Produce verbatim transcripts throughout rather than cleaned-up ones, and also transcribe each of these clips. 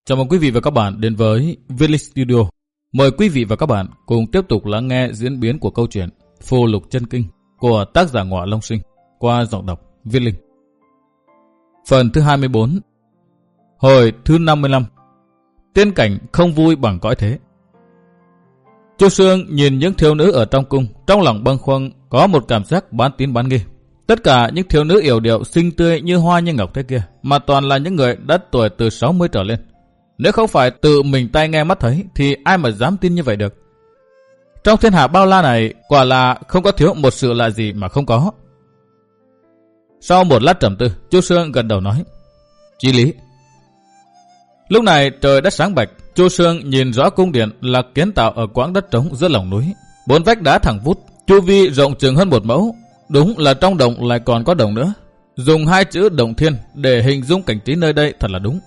Chào mừng quý vị và các bạn đến với Viết Linh Studio. Mời quý vị và các bạn cùng tiếp tục lắng nghe diễn biến của câu chuyện Phù Lục Chân Kinh của tác giả Ngọa Long Sinh qua giọng đọc Viết Linh. Phần thứ hai mươi bốn, hồi thứ năm mươi lăm. Tiên cảnh không vui bằng cõi thế. Chu Sương nhìn những thiếu nữ ở trong cung, trong lòng bâng khuâng có một cảm giác bán tín bán nghi. Tất cả những thiếu nữ yểu điệu xinh tươi như hoa như ngọc thế kia, mà toàn là những người đã tuổi từ sáu mươi trở lên. Nếu không phải tự mình tai nghe mắt thấy thì ai mà dám tin như vậy được. Trong thiên hạ bao la này quả là không có thiếu một sự lạ gì mà không có. Sau một lát trầm tư, Chu Sương gật đầu nói: Chí lý. Lúc này trời đã sáng bạch. Chu Sương nhìn rõ cung điện là kiến tạo ở quãng đất trống giữa lòng núi. Bốn vách đá thẳng vút, chu vi rộng chừng hơn một mẫu. Đúng là trong động lại còn có đồng nữa. Dùng hai chữ Động Thiên để hình dung cảnh trí nơi đây thật là đúng.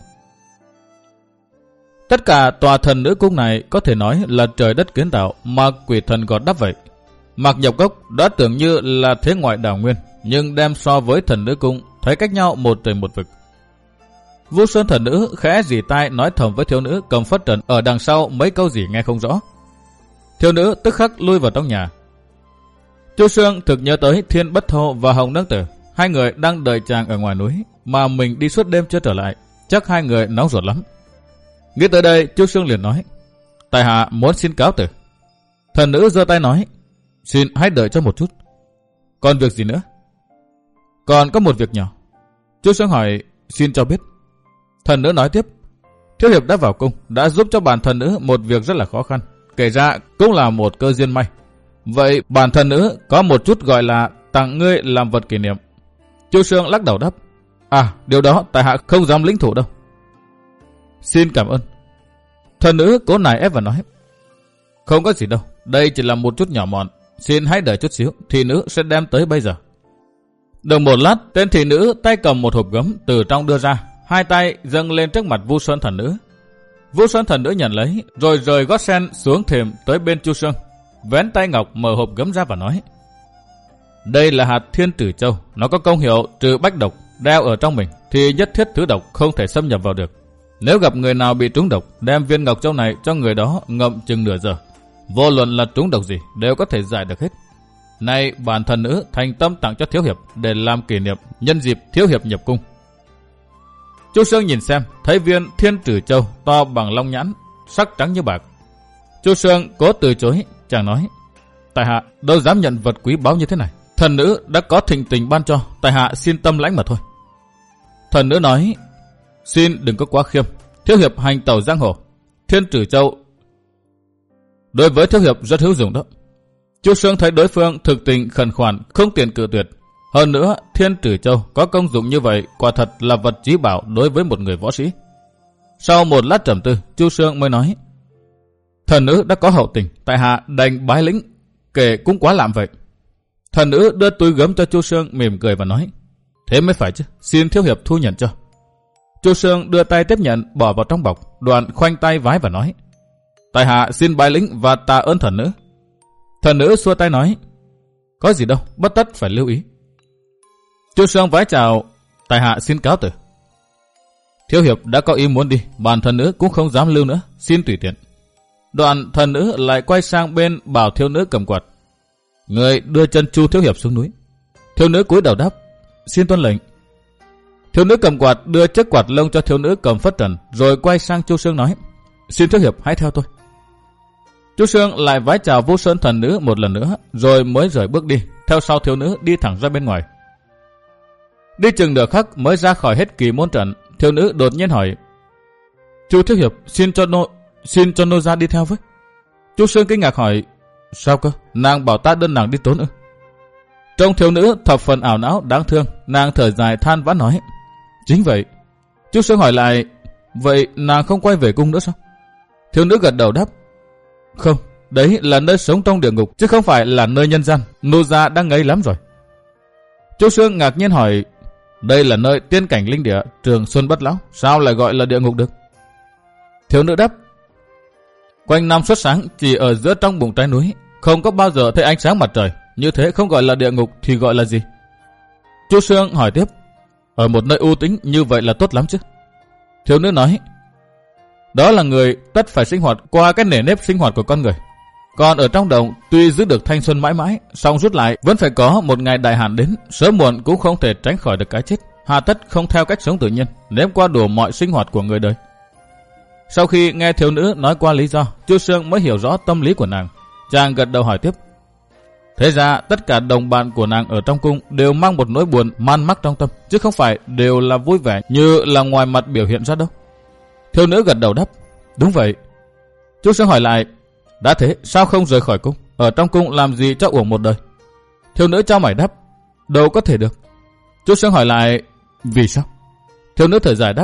Tất cả tòa thần nữ cung này có thể nói là trời đất kiến tạo mà quỷ thần gọt đắp vậy. Mạc Nhập Cốc đã tưởng như là thế ngoại đảo nguyên, nhưng đem so với thần nữ cung thấy cách nhau một trời một vực. Vu Sơn thần nữ khẽ rỉ tai nói thầm với thiếu nữ cầm phất trần ở đằng sau mấy câu gì nghe không rõ. Thiếu nữ tức khắc lui vào trong nhà. Chu Sương thực nhớ tới Thiên Bất Thô và Hồng Nương Tử, hai người đang đợi chàng ở ngoài núi, mà mình đi suốt đêm chưa trở lại, chắc hai người nóng ruột lắm. Nghĩ tới đây, Chu Sương liền nói: Tại hạ muốn xin cáo từ. Thần nữ giơ tay nói: Xin hãy đợi cho một chút. Còn việc gì nữa? Còn có một việc nhỏ. Chu Sương hỏi: Xin cho biết. Thần nữ nói tiếp: Thiếu hiệp đã vào cung, đã giúp cho bản thần nữ một việc rất là khó khăn, kể ra cũng là một cơ duyên may. Vậy bản thần nữ có một chút gọi là tặng ngươi làm vật kỷ niệm. Chu Sương lắc đầu đáp: À, điều đó tại hạ không dám lĩnh thủ đâu. Xin cảm ơn. Thần nữ cố nài ép và nói: Không có gì đâu, đây chỉ là một chút nhỏ mọn, xin hãy đợi chút xíu, thị nữ sẽ đem tới bây giờ. Được một lát, tên thị nữ tay cầm một hộp gấm từ trong đưa ra, hai tay dâng lên trước mặt Vu Sơn thần nữ. Vu Sơn thần nữ nhận lấy, rồi rời gót sen xuống thềm tới bên Chu Sương, vén tay ngọc mở hộp gấm ra và nói: Đây là hạt Thiên Tử Châu, nó có công hiệu trừ bách độc, đeo ở trong mình thì nhất thiết thứ độc không thể xâm nhập vào được. Nếu gặp người nào bị trúng độc, đem viên ngọc châu này cho người đó ngậm chừng nửa giờ. Vô luận là trúng độc gì đều có thể giải được hết. Nay bản thần nữ thành tâm tặng cho thiếu hiệp để làm kỷ niệm nhân dịp thiếu hiệp nhập cung. Chu Sương nhìn xem, thấy viên Thiên Tử Châu to bằng long nhãn, sắc trắng như bạc. Chu Sương cố từ chối, chàng nói: Tại hạ đâu dám nhận vật quý báu như thế này. Thần nữ đã có thịnh tình ban cho, tại hạ xin tâm lãnh mà thôi. Thần nữ nói: Xin đừng có quá khiêm, thiếu hiệp hành tẩu giang hồ, Thiên Tử Châu đối với thiếu hiệp rất hữu dụng đó. Chu Sương thấy đối phương thực tình khẩn khoản, không tiện cự tuyệt. Hơn nữa, Thiên Tử Châu có công dụng như vậy, quả thật là vật chí bảo đối với một người võ sĩ. Sau một lát trầm tư, Chu Sương mới nói: Thần nữ đã có hậu tình, tại hạ đành bái lĩnh, kể cũng quá lạm vậy. Thần nữ đưa túi gấm cho Chu Sương, mỉm cười và nói: Thế mới phải chứ, xin thiếu hiệp thu nhận cho. Chu Sương đưa tay tiếp nhận, bỏ vào trong bọc, đoạn khoanh tay vái và nói: Tại hạ xin bái lĩnh và tạ ơn thần nữ. Thần nữ xua tay nói: Có gì đâu, bất tất phải lưu ý. Chu Sương vái chào: Tại hạ xin cáo từ. Thiếu hiệp đã có ý muốn đi, bản thần nữ cũng không dám lưu nữa, xin tùy tiện. Đoạn thần nữ lại quay sang bên bảo thiếu nữ cầm quạt: Người đưa chân Chu thiếu hiệp xuống núi. Thiếu nữ cúi đầu đáp: Xin tuân lệnh. Thiếu nữ cầm quạt đưa chiếc quạt lông cho thiếu nữ cầm phất trần, rồi quay sang Chu Sương nói: Xin thiếu hiệp hãy theo tôi. Chu Sương lại vái chào Vu Sơn thần nữ một lần nữa, rồi mới rời bước đi, theo sau thiếu nữ đi thẳng ra bên ngoài. Đi chừng nửa khắc mới ra khỏi hết kỳ môn trận, thiếu nữ đột nhiên hỏi: Chu thiếu hiệp xin cho nô xin cho nô gia đi theo với. Chu Sương kinh ngạc hỏi: Sao cơ? Nàng bảo ta đơn nàng đi tốn ư? Trông thiếu nữ thập phần ảo não đáng thương, nàng thở dài than vãn nói: Chính vậy. Chu Sương hỏi lại: Vậy nàng không quay về cung nữa sao? Thiếu nữ gật đầu đáp: Không, đấy là nơi sống trong địa ngục, chứ không phải là nơi nhân gian, nô gia đang ngấy lắm rồi. Chu Sương ngạc nhiên hỏi: Đây là nơi tiên cảnh linh địa, trường xuân bất lão, sao lại gọi là địa ngục được? Thiếu nữ đáp: Quanh năm suốt sáng chỉ ở giữa trong bụng trái núi, không có bao giờ thấy ánh sáng mặt trời, như thế không gọi là địa ngục thì gọi là gì? Chu Sương hỏi tiếp: Ở một nơi u tĩnh như vậy là tốt lắm chứ? Thiếu nữ nói: Đó là người tất phải sinh hoạt qua cái nề nếp sinh hoạt của con người. Còn ở trong đồng tuy giữ được thanh xuân mãi mãi, song rút lại vẫn phải có một ngày đại hạn đến, sớm muộn cũng không thể tránh khỏi được cái chết. Hà tất không theo cách sống tự nhiên, nếm qua đủ mọi sinh hoạt của người đời. Sau khi nghe thiếu nữ nói qua lý do, Chu Sương mới hiểu rõ tâm lý của nàng. Chàng gật đầu hỏi tiếp. Thế ra tất cả đồng bạn của nàng ở trong cung đều mang một nỗi buồn man mắc trong tâm, chứ không phải đều là vui vẻ như là ngoài mặt biểu hiện ra đâu. Thiếu nữ gật đầu đáp. Đúng vậy. Chu Sương hỏi lại. Đã thế sao không rời khỏi cung, ở trong cung làm gì cho uổng một đời? Thiếu nữ trao mày đáp. Đâu có thể được. Chu Sương hỏi lại. Vì sao? Thiếu nữ thở dài đáp.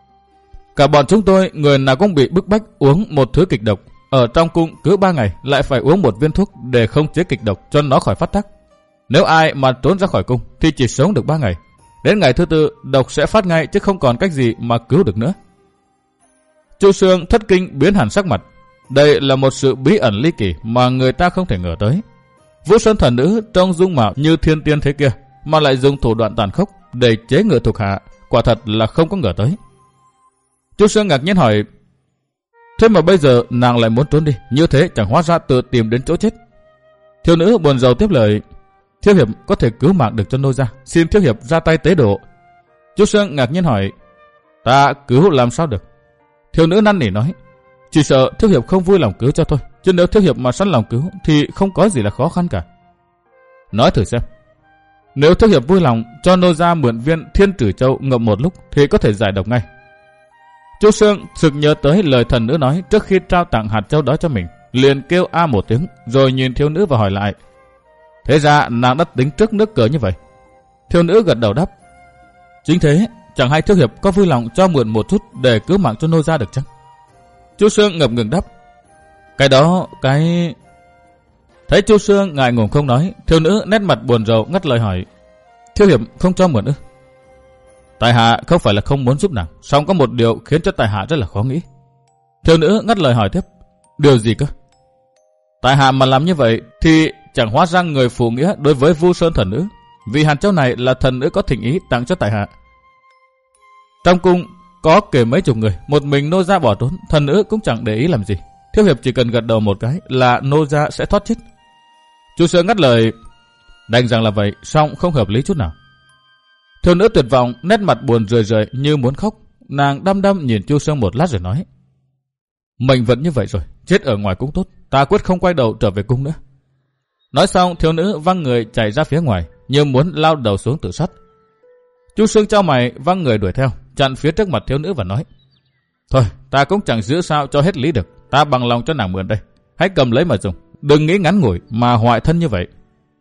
Cả bọn chúng tôi người nào cũng bị bức bách uống một thứ kịch độc. Ở trong cung cứ ba ngày lại phải uống một viên thuốc để không chế kịch độc cho nó khỏi phát tác. Nếu ai mà trốn ra khỏi cung thì chỉ sống được ba ngày. Đến ngày thứ tư độc sẽ phát ngay, chứ không còn cách gì mà cứu được nữa. Chu Sương thất kinh biến hẳn sắc mặt. Đây là một sự bí ẩn ly kỳ mà người ta không thể ngờ tới. Vũ Sơn thần nữ trông dung mạo như thiên tiên thế kia mà lại dùng thủ đoạn tàn khốc để chế ngự thuộc hạ, quả thật là không có ngờ tới. Chu Sương ngạc nhiên hỏi. Thế mà bây giờ nàng lại muốn trốn đi, như thế chẳng hóa ra tự tìm đến chỗ chết. Thiếu nữ buồn rầu tiếp lời. Thiếu hiệp có thể cứu mạng được cho nô gia, xin thiếu hiệp ra tay tế độ. Chu Sương ngạc nhiên hỏi. Ta cứu làm sao được? Thiếu nữ năn nỉ nói. Chỉ sợ thiếu hiệp không vui lòng cứu cho thôi, chứ nếu thiếu hiệp mà sẵn lòng cứu thì không có gì là khó khăn cả. Nói thử xem. Nếu thiếu hiệp vui lòng cho nô gia mượn viên Thiên Trử Châu ngậm một lúc thì có thể giải độc ngay. Chu Sương sực nhớ tới lời thần nữ nói trước khi trao tặng hạt châu đó cho mình, liền kêu a một tiếng, rồi nhìn thiếu nữ và hỏi lại. Thế ra nàng đã tính trước nước cờ như vậy? Thiếu nữ gật đầu đáp. Chính thế, chẳng hay thiếu hiệp có vui lòng cho mượn một chút để cứu mạng cho nô gia được chăng? Chu Sương ngập ngừng đáp. Cái đó, cái... Thấy Chu Sương ngại ngùng không nói, thiếu nữ nét mặt buồn rầu ngắt lời hỏi. Thiếu hiệp không cho mượn ư? Tại hạ không phải là không muốn giúp nàng, song có một điều khiến cho tại hạ rất là khó nghĩ. Thiếu nữ ngắt lời hỏi tiếp. Điều gì cơ? Tại hạ mà làm như vậy thì chẳng hóa ra người phụ nghĩa đối với Vu Sơn thần nữ, vì hạt châu này là thần nữ có thỉnh ý tặng cho tại hạ. Trong cung có kể mấy chục người, một mình nô gia bỏ trốn, thần nữ cũng chẳng để ý làm gì. Thiếu hiệp chỉ cần gật đầu một cái là nô gia sẽ thoát chết. Chu Sương ngắt lời. Đành rằng là vậy, song không hợp lý chút nào. Thiếu nữ tuyệt vọng, nét mặt buồn rười rời như muốn khóc. Nàng đăm đăm nhìn Chu Sương một lát rồi nói. Mình vẫn như vậy rồi, chết ở ngoài cũng tốt, ta quyết không quay đầu trở về cung nữa. Nói xong, thiếu nữ văng người chạy ra phía ngoài, như muốn lao đầu xuống tự sát. Chu Sương chau mày văng người đuổi theo, chặn phía trước mặt thiếu nữ và nói. Thôi, ta cũng chẳng giữ sao cho hết lý được, ta bằng lòng cho nàng mượn đây. Hãy cầm lấy mà dùng, đừng nghĩ ngắn ngủi mà hoại thân như vậy.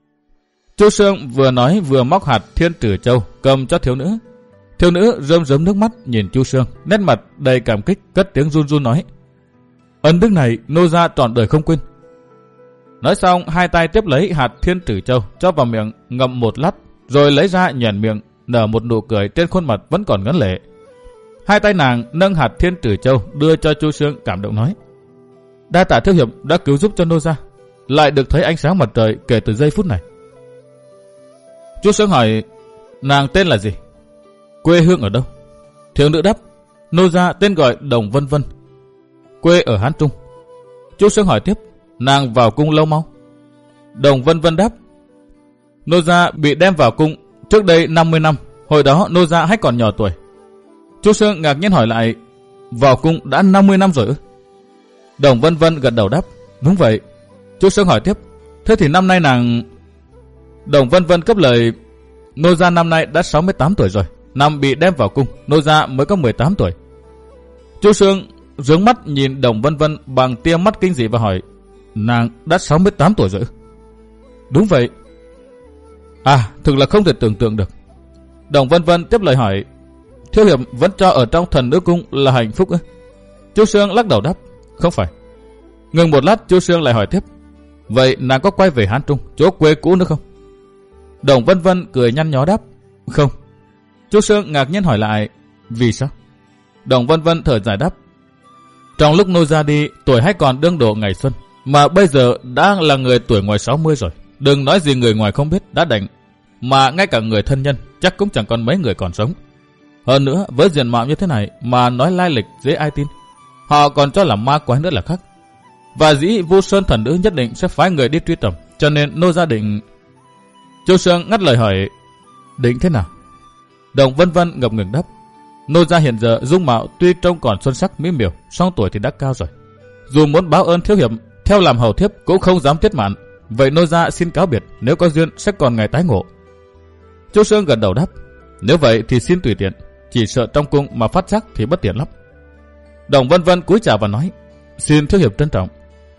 Chu Sương vừa nói vừa móc hạt Thiên Trử Châu cầm cho thiếu nữ. Thiếu nữ rơm rớm nước mắt nhìn Chu Sương, nét mặt đầy cảm kích, cất tiếng run run nói. Ân đức này nô gia trọn đời không quên. Nói xong, hai tay tiếp lấy hạt Thiên Trử Châu cho vào miệng ngậm một lát, rồi lấy ra nhoẻn miệng, nở một nụ cười trên khuôn mặt vẫn còn ngấn lệ. Hai tay nàng nâng hạt Thiên Trử Châu đưa cho Chu Sương, cảm động nói. Đa tạ thiếu hiệp đã cứu giúp cho nô gia, lại được thấy ánh sáng mặt trời kể từ giây phút này. Chu Sương hỏi. Nàng tên là gì? Quê hương ở đâu? Thiếu nữ đáp. Nô gia tên gọi Đồng Vân Vân, quê ở Hán Trung. Chu Sương hỏi tiếp. Nàng vào cung lâu mau? Đồng Vân Vân đáp. Nô gia bị đem vào cung trước đây năm mươi năm, hồi đó nô gia hay còn nhỏ tuổi. Chu Sương ngạc nhiên hỏi lại. Vào cung đã năm mươi năm rồi ư? Đồng Vân Vân gật đầu đáp. Đúng vậy. Chu Sương hỏi tiếp. Thế thì năm nay nàng... Đồng Vân Vân cấp lời. Nô gia năm nay đã sáu mươi tám tuổi rồi, năm bị đem vào cung, nô gia mới có mười tám tuổi. Chu Sương rướng mắt nhìn Đồng Vân Vân bằng tia mắt kinh dị và hỏi. Nàng đã sáu mươi tám tuổi rồi? Đúng vậy. À, thực là không thể tưởng tượng được. Đồng Vân Vân tiếp lời hỏi. Thiếu hiệp vẫn cho ở trong thần nữ cung là hạnh phúc ư? Chu Sương lắc đầu đáp. Không phải. Ngừng một lát, Chu Sương lại hỏi tiếp. Vậy nàng có quay về Hán Trung, chỗ quê cũ nữa không? Đồng Vân Vân cười nhăn nhó đáp. Không. Chu Sương ngạc nhiên hỏi lại. Vì sao? Đồng Vân Vân thở dài đáp. Trong lúc nô gia đi, tuổi hay còn đương độ ngày xuân, mà bây giờ đã là người tuổi ngoài sáu mươi rồi. Đừng nói gì người ngoài không biết đã đành, mà ngay cả người thân nhân chắc cũng chẳng còn mấy người còn sống. Hơn nữa, với diện mạo như thế này mà nói lai lịch dễ ai tin. họ còn cho là ma quái nữa là khác. Và dĩ Vu Sơn thần nữ nhất định sẽ phái người đi truy tầm, cho nên nô gia định... Chu Sương ngắt lời hỏi, định thế nào? Đồng Vân Vân ngập ngừng đáp, nô gia hiện giờ dung mạo tuy trông còn xuân sắc mỹ miều, song tuổi thì đã cao rồi. Dù muốn báo ơn thiếu hiệp, theo làm hầu thiếp cũng không dám tiết mạn. Vậy nô gia xin cáo biệt, nếu có duyên sẽ còn ngày tái ngộ. Chu Sương gật đầu đáp, nếu vậy thì xin tùy tiện, chỉ sợ trong cung mà phát giác thì bất tiện lắm. Đồng Vân Vân cúi chào và nói, xin thiếu hiệp trân trọng.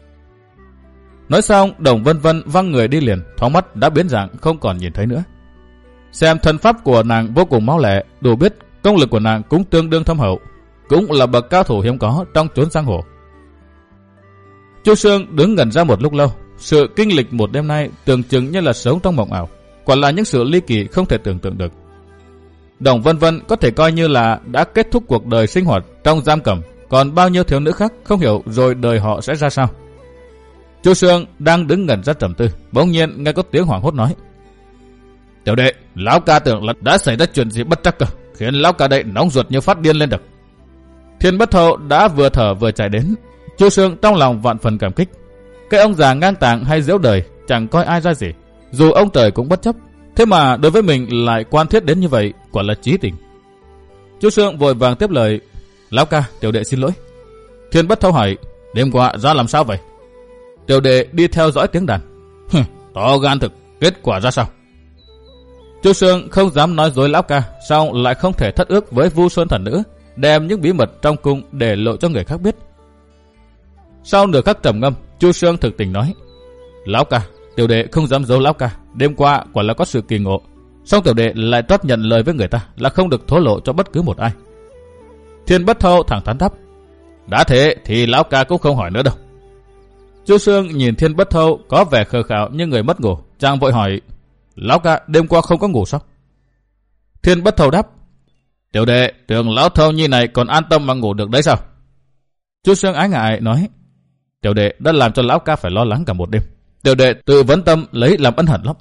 Nói xong, Đồng Vân Vân văng người đi liền, thoáng mắt đã biến dạng không còn nhìn thấy nữa. Xem thân pháp của nàng vô cùng máu lẹ, đủ biết công lực của nàng cũng tương đương thâm hậu, cũng là bậc cao thủ hiếm có trong chốn giang hồ. Chu Sương đứng ngẩn ra một lúc lâu, sự kinh lịch một đêm nay tưởng chừng như là sống trong mộng ảo, quả là những sự ly kỳ không thể tưởng tượng được. Đồng Vân Vân có thể coi như là đã kết thúc cuộc đời sinh hoạt trong giam cầm, còn bao nhiêu thiếu nữ khác không hiểu rồi đời họ sẽ ra sao. Chu Sương đang đứng ngẩn ra trầm tư, bỗng nhiên nghe có tiếng hoảng hốt nói, tiểu đệ, lão ca tưởng là đã xảy ra chuyện gì bất trắc cơ, khiến lão ca đây nóng ruột như phát điên lên được. Thiên Bất Thâu đã vừa thở vừa chạy đến. Chu Sương trong lòng vạn phần cảm kích. Cái ông già ngang tàng hay giễu đời chẳng coi ai ra gì, dù ông trời cũng bất chấp, thế mà đối với mình lại quan thiết đến như vậy, quả là chí tình. Chu Sương vội vàng tiếp lời, lão ca, tiểu đệ xin lỗi. Thiên Bất Thâu hỏi, đêm qua ra làm sao vậy? Tiểu đệ đi theo dõi tiếng đàn. Hừ, to gan thực, kết quả ra sao? Chu Sương không dám nói dối lão ca, song lại không thể thất ước với Vu Sơn thần nữ, đem những bí mật trong cung để lộ cho người khác biết. Sau nửa khắc trầm ngâm, Chu Sương thực tình nói, lão ca, tiểu đệ không dám giấu lão ca, đêm qua quả là có sự kỳ ngộ, song tiểu đệ lại trót nhận lời với người ta là không được thổ lộ cho bất cứ một ai. Thiên Bất Thâu thẳng thắn đáp, đã thế thì lão ca cũng không hỏi nữa đâu. Chu Sương nhìn Thiên Bất Thâu có vẻ khờ khạo như người mất ngủ, chàng vội hỏi, lão ca đêm qua không có ngủ sao? Thiên Bất Thâu đáp, tiểu đệ tưởng lão Thâu như này còn an tâm mà ngủ được đấy sao? Chu Sương ái ngại nói, tiểu đệ đã làm cho lão ca phải lo lắng cả một đêm, tiểu đệ tự vấn tâm lấy làm ân hận lắm.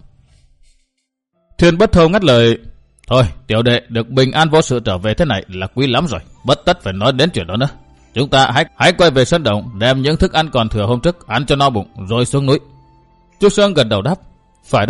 Thiên Bất Thâu ngắt lời, thôi tiểu đệ được bình an vô sự trở về thế này là quý lắm rồi, bất tất phải nói đến chuyện đó nữa. Chúng ta hãy hãy quay về sân động, đem những thức ăn còn thừa hôm trước ăn cho no bụng rồi xuống núi. Chu Sương gật đầu đáp, phải đó.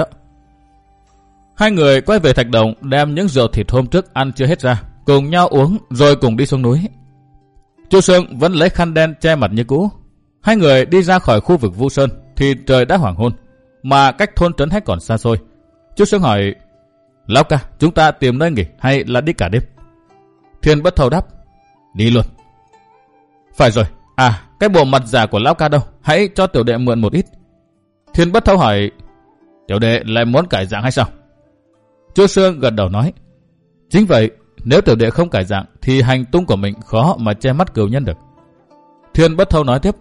Hai người quay về thạch động, đem những rượu thịt hôm trước ăn chưa hết ra, cùng nhau uống rồi cùng đi xuống núi. Chu Sương vẫn lấy khăn đen che mặt như cũ. Hai người đi ra khỏi khu vực Vu Sơn thì trời đã hoàng hôn, mà cách thôn trấn hay còn xa xôi. Chu Sương hỏi, lão ca, chúng ta tìm nơi nghỉ hay là đi cả đêm? Thiên Bất Thâu đáp, đi luôn. Phải rồi, à, cái bộ mặt giả của lão ca đâu, hãy cho tiểu đệ mượn một ít. Thiên Bất Thâu hỏi, tiểu đệ lại muốn cải dạng hay sao? Chu Sương gật đầu nói, chính vậy, nếu tiểu đệ không cải dạng thì hành tung của mình khó mà che mắt cửu nhân được. Thiên Bất Thâu nói tiếp,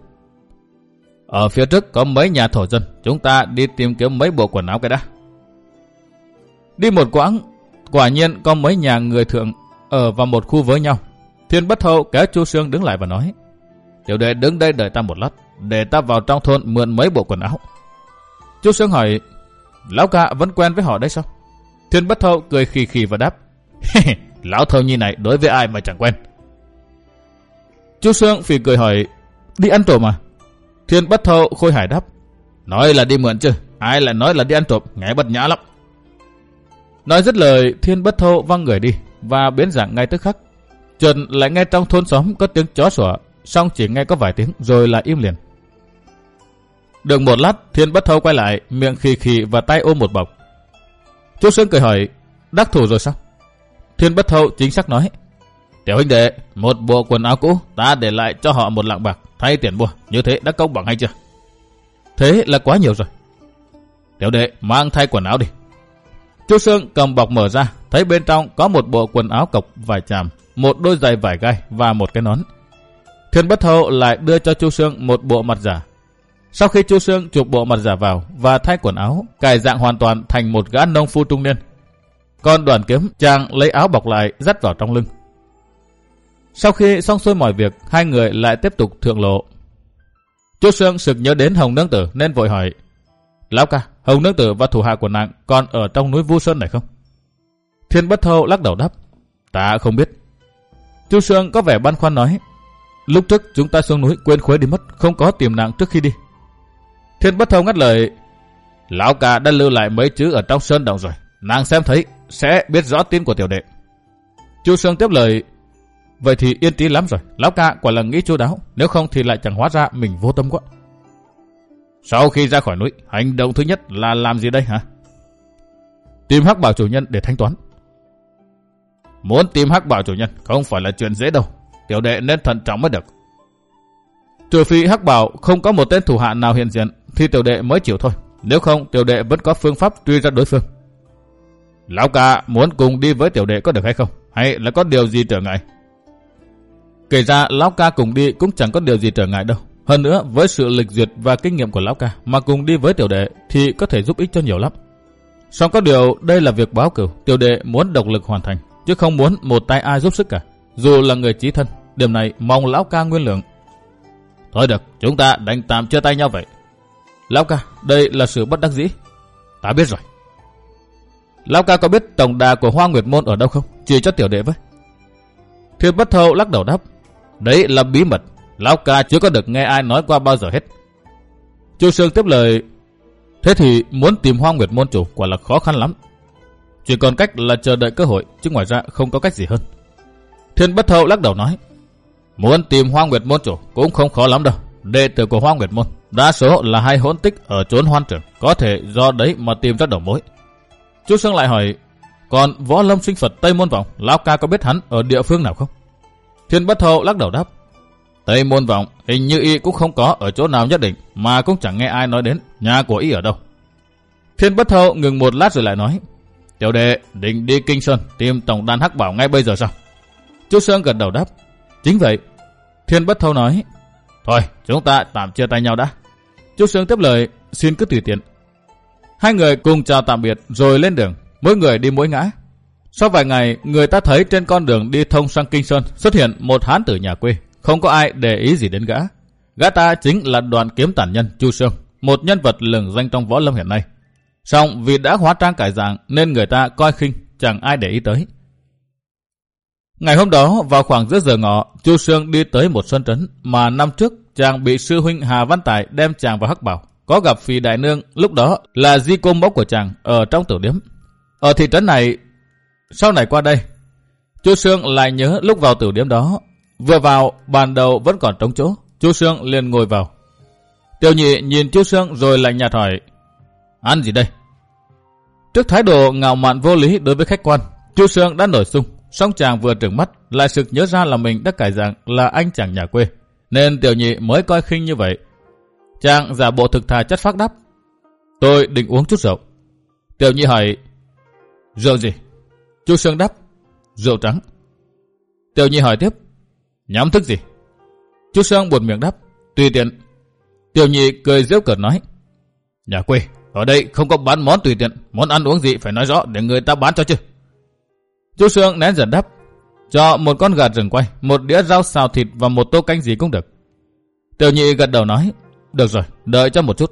ở phía trước có mấy nhà thổ dân, chúng ta đi tìm kiếm mấy bộ quần áo cái đã. Đi một quãng, quả nhiên có mấy nhà người thượng ở vào một khu với nhau. Thiên Bất Thâu kéo Chu Sương đứng lại và nói, tiểu đệ đứng đây đợi ta một lát, để ta vào trong thôn mượn mấy bộ quần áo. Chu Sương hỏi, lão ca vẫn quen với họ đấy sao? Thiên Bất Thâu cười khì khì và đáp, lão Thâu nhi này đối với ai mà chẳng quen. Chu Sương phì cười hỏi, đi ăn trộm à? Thiên Bất Thâu khôi hài đáp, nói là đi mượn chứ, ai lại nói là đi ăn trộm, nghe bất nhã lắm. Nói dứt lời, Thiên Bất Thâu văng người đi và biến dạng ngay tức khắc. Chợt lại nghe trong thôn xóm có tiếng chó sủa, xong chỉ nghe có vài tiếng rồi lại im liền. Được một lát, Thiên Bất Thâu quay lại, miệng khì khì và tay ôm một bọc. Chu Sương cười hỏi, đắc thủ rồi sao? Thiên Bất Thâu chính xác nói, tiểu huynh đệ, một bộ quần áo cũ ta để lại cho họ một lạng bạc thay tiền mua, như thế đã công bằng hay chưa? Thế là quá nhiều rồi. Tiểu đệ mang thay quần áo đi. Chu Sương cầm bọc mở ra, thấy bên trong có một bộ quần áo cộc vải chàm, một đôi giày vải gai và một cái nón. Thiên Bất Thâu lại đưa cho Chu Sương một bộ mặt giả. Sau khi Chu Sương chụp bộ mặt giả vào và thay quần áo, cải dạng hoàn toàn thành một gã nông phu trung niên. Còn Đoàn Kiếm, chàng lấy áo bọc lại dắt vào trong lưng. Sau khi xong xuôi mọi việc, hai người lại tiếp tục thượng lộ. Chu Sương sực nhớ đến Hồng Nương Tử nên vội hỏi, lão ca, Hồng Nương Tử và thủ hạ của nàng còn ở trong núi Vu Sơn này không? Thiên Bất Thâu lắc đầu đáp, ta không biết. Chu Sương có vẻ băn khoăn nói, lúc trước chúng ta xuống núi quên khuấy đi mất, không có tìm nàng trước khi đi. Thiên Bất Thâu ngắt lời, lão ca đã lưu lại mấy chữ ở trong sơn động rồi, nàng xem thấy sẽ biết rõ tin của tiểu đệ. Chu Sương tiếp lời, vậy thì yên trí lắm rồi, lão ca quả là nghĩ chu đáo, nếu không thì lại chẳng hóa ra mình vô tâm quá. Sau khi ra khỏi núi, hành động thứ nhất là làm gì đây hả? Tìm Hắc Bảo chủ nhân để thanh toán. Muốn tìm Hắc Bảo chủ nhân không phải là chuyện dễ đâu, tiểu đệ nên thận trọng mới được. Trừ phi Hắc Bảo không có một tên thủ hạ nào hiện diện thì tiểu đệ mới chịu thôi, nếu không tiểu đệ vẫn có phương pháp truy ra đối phương. Lão ca muốn cùng đi với tiểu đệ có được hay không, hay là có điều gì trở ngại? Kể ra lão ca cùng đi cũng chẳng có điều gì trở ngại đâu. Hơn nữa với sự lịch duyệt và kinh nghiệm của lão ca mà cùng đi với tiểu đệ thì có thể giúp ích cho nhiều lắm. Song có điều đây là việc báo cửu, tiểu đệ muốn độc lực hoàn thành, chứ không muốn một tay ai giúp sức cả, dù là người chí thân. Điểm này mong lão ca nguyên lượng. Thôi được, chúng ta đánh tạm chia tay nhau vậy. Lão ca, đây là sự bất đắc dĩ. Ta biết rồi. Lão ca có biết tổng đà của Hoa Nguyệt Môn ở đâu không? Chỉ cho tiểu đệ với. Thiên Bất Thâu lắc đầu đáp, đấy là bí mật, lão ca chưa có được nghe ai nói qua bao giờ hết. Chu Sương tiếp lời, thế thì muốn tìm Hoa Nguyệt Môn chủ quả là khó khăn lắm. Chỉ còn cách là chờ đợi cơ hội, chứ ngoài ra không có cách gì hơn. Thiên Bất Thâu lắc đầu nói, muốn tìm Hoa Nguyệt Môn chủ cũng không khó lắm đâu. Đệ tử của Hoa Nguyệt Môn đa số là hay hỗn tích ở chốn Hoan Trường, có thể do đấy mà tìm ra đầu mối. Chu Sương lại hỏi, còn Võ Lâm Sinh Phật Tây Môn Vọng, lão ca có biết hắn ở địa phương nào không? Thiên Bất Thâu lắc đầu đáp, Tây Môn Vọng hình như y cũng không có ở chỗ nào nhất định, mà cũng chẳng nghe ai nói đến nhà của y ở đâu. Thiên Bất Thâu ngừng một lát rồi lại nói, tiểu đệ định đi Kinh Sơn tìm tổng đàn Hắc Bảo ngay bây giờ sao? Chu Sương gật đầu đáp, chính vậy. Thiên Bất Thâu nói, thôi chúng ta tạm chia tay nhau đã. Chu Sương tiếp lời, xin cứ tùy tiện. Hai người cùng chào tạm biệt rồi lên đường, mỗi người đi mỗi ngã. Sau vài ngày, người ta thấy trên con đường đi thông sang Kinh Sơn xuất hiện một hán tử nhà quê, không có ai để ý gì đến gã. Gã ta chính là Đoạn Kiếm Tản Nhân Chu Sương, một nhân vật lừng danh trong võ lâm hiện nay. Song vì đã hóa trang cải dạng nên người ta coi khinh, chẳng ai để ý tới. Ngày hôm đó vào khoảng giữa giờ ngọ, Chu Sương đi tới một sơn trấn mà năm trước chàng bị sư huynh Hà Văn Tài đem chàng vào Hắc Bảo. Có gặp Phì Đại Nương, lúc đó là di cô mẫu của chàng ở trong tiểu điếm. Ở thị trấn này, sau này qua đây, Chu Sương lại nhớ lúc vào tiểu điếm đó, vừa vào bàn đầu vẫn còn trống chỗ, Chu Sương liền ngồi vào. Tiểu nhị nhìn Chu Sương rồi lạnh nhạt hỏi, ăn gì đây? Trước thái độ ngạo mạn vô lý đối với khách quan, Chu Sương đã nổi sung, song chàng vừa trừng mắt lại sực nhớ ra là mình đã cải dạng là anh chàng nhà quê, nên tiểu nhị mới coi khinh như vậy. Chàng giả bộ thực thà chất phác đáp, tôi định uống chút rượu. Tiểu nhị hỏi, rượu gì? Chu Sương đáp, rượu trắng. Tiểu nhị hỏi tiếp, nhắm thức gì? Chu Sương buột miệng đáp, tùy tiện. Tiểu nhị cười giễu cợt nói, nhà quê, ở đây không có bán món tùy tiện, món ăn uống gì phải nói rõ để người ta bán cho chứ. Chu Sương nén giận đáp, cho một con gà rừng quay, một đĩa rau xào thịt và một tô canh gì cũng được. Tiểu nhị gật đầu nói, được rồi, đợi cho một chút.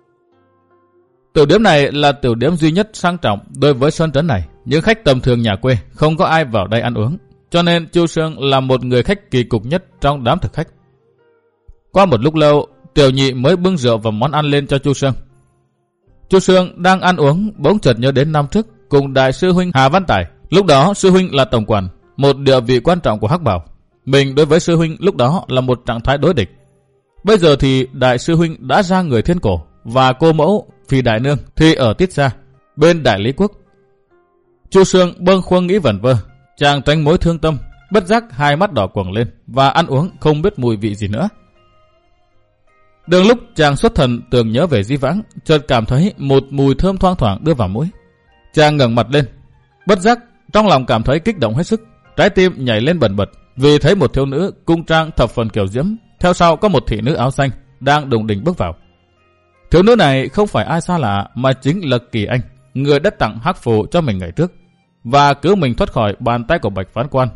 Tiểu điếm này là tiểu điếm duy nhất sang trọng đối với sơn trấn này. Những khách tầm thường nhà quê không có ai vào đây ăn uống, cho nên Chu Sương là một người khách kỳ cục nhất trong đám thực khách. Qua một lúc lâu, tiểu nhị mới bưng rượu và món ăn lên cho Chu Sương. Chu Sương đang ăn uống bỗng chợt nhớ đến năm trước cùng đại sư huynh Hà Văn Tài. Lúc đó sư huynh là tổng quản, một địa vị quan trọng của Hắc Bảo. Mình đối với sư huynh lúc đó là một trạng thái đối địch. Bây giờ thì đại sư huynh đã ra người Thiên Cổ, và cô mẫu Phì Đại Nương thì ở Tiết Gia, bên Đại Lý Quốc. Chu Sương bâng khuâng nghĩ vẩn vơ, chàng tránh mối thương tâm, bất giác hai mắt đỏ quầng lên và ăn uống không biết mùi vị gì nữa. Đường lúc chàng xuất thần tưởng nhớ về di vãng, chợt cảm thấy một mùi thơm thoang thoảng đưa vào mũi. Chàng ngẩng mặt lên, bất giác trong lòng cảm thấy kích động hết sức, trái tim nhảy lên bần bật vì thấy một thiếu nữ cung trang thập phần kiều diễm, theo sau có một thị nữ áo xanh đang đùng đỉnh bước vào. Thiếu nữ này không phải ai xa lạ mà chính là Kỳ Anh, người đã tặng hắc phù cho mình ngày trước và cứu mình thoát khỏi bàn tay của Bạch Phán Quan.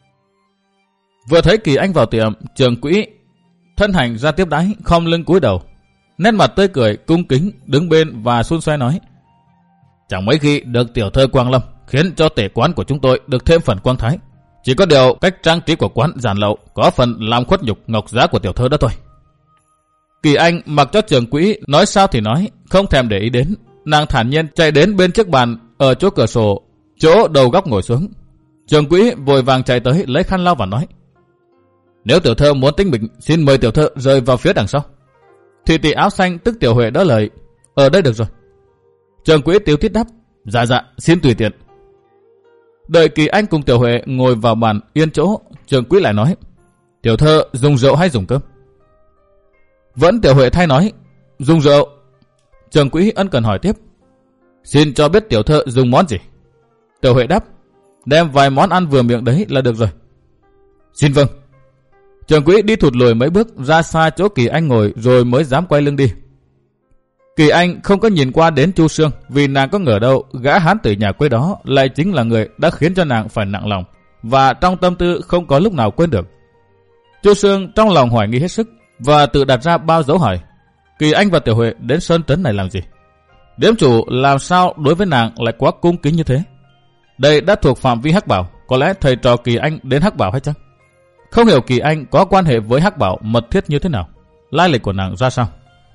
Vừa thấy Kỳ Anh vào tiệm, trưởng quỹ thân hành ra tiếp đãi, khom lưng cúi đầu, nét mặt tươi cười cung kính đứng bên và xun xoe nói, chẳng mấy khi được tiểu thơ Quang Lâm khiến cho tể quán của chúng tôi được thêm phần quang thái. Chỉ có điều cách trang trí của quán giản lậu có phần làm khuất nhục ngọc giá của tiểu thơ đó thôi. Kỳ Anh mặc cho trưởng quỹ nói sao thì nói, không thèm để ý đến. Nàng thản nhiên chạy đến bên chiếc bàn ở chỗ cửa sổ, chỗ đầu góc ngồi xuống. Trưởng quỹ vội vàng chạy tới lấy khăn lau và nói: Nếu tiểu thơ muốn tĩnh mịch, xin mời tiểu thơ rời vào phía đằng sau. Thị tỷ áo xanh tức Tiểu Huệ đỡ lời: Ở đây được rồi. Trưởng quỹ tiếu tít đáp: Dạ dạ, xin tùy tiện. Đợi Kỳ Anh cùng Tiểu Huệ ngồi vào bàn yên chỗ, trưởng quỹ lại nói: Tiểu thơ dùng rượu hay dùng cơm? Vẫn Tiểu Huệ thay nói: Dùng rượu. Trưởng quỹ ân cần hỏi tiếp: Xin cho biết tiểu thơ dùng món gì? Tiểu Huệ đáp: Đem vài món ăn vừa miệng đấy là được rồi. Xin vâng. Trưởng quỹ đi thụt lùi mấy bước ra xa chỗ Kỳ Anh ngồi rồi mới dám quay lưng đi. Kỳ Anh không có nhìn qua đến Chu Sương, vì nàng có ngờ đâu gã hán tử nhà quê đó lại chính là người đã khiến cho nàng phải nặng lòng, và trong tâm tư không có lúc nào quên được. Chu Sương trong lòng hoài nghi hết sức và tự đặt ra bao dấu hỏi: Kỳ Anh và Tiểu Huệ đến sơn trấn này làm gì? Điếm chủ làm sao đối với nàng lại quá cung kính như thế? Đây đã thuộc phạm vi Hắc Bảo, có lẽ thầy trò Kỳ Anh đến Hắc Bảo hay chăng? Không hiểu Kỳ Anh có quan hệ với Hắc Bảo mật thiết như thế nào, lai lịch của nàng ra sao?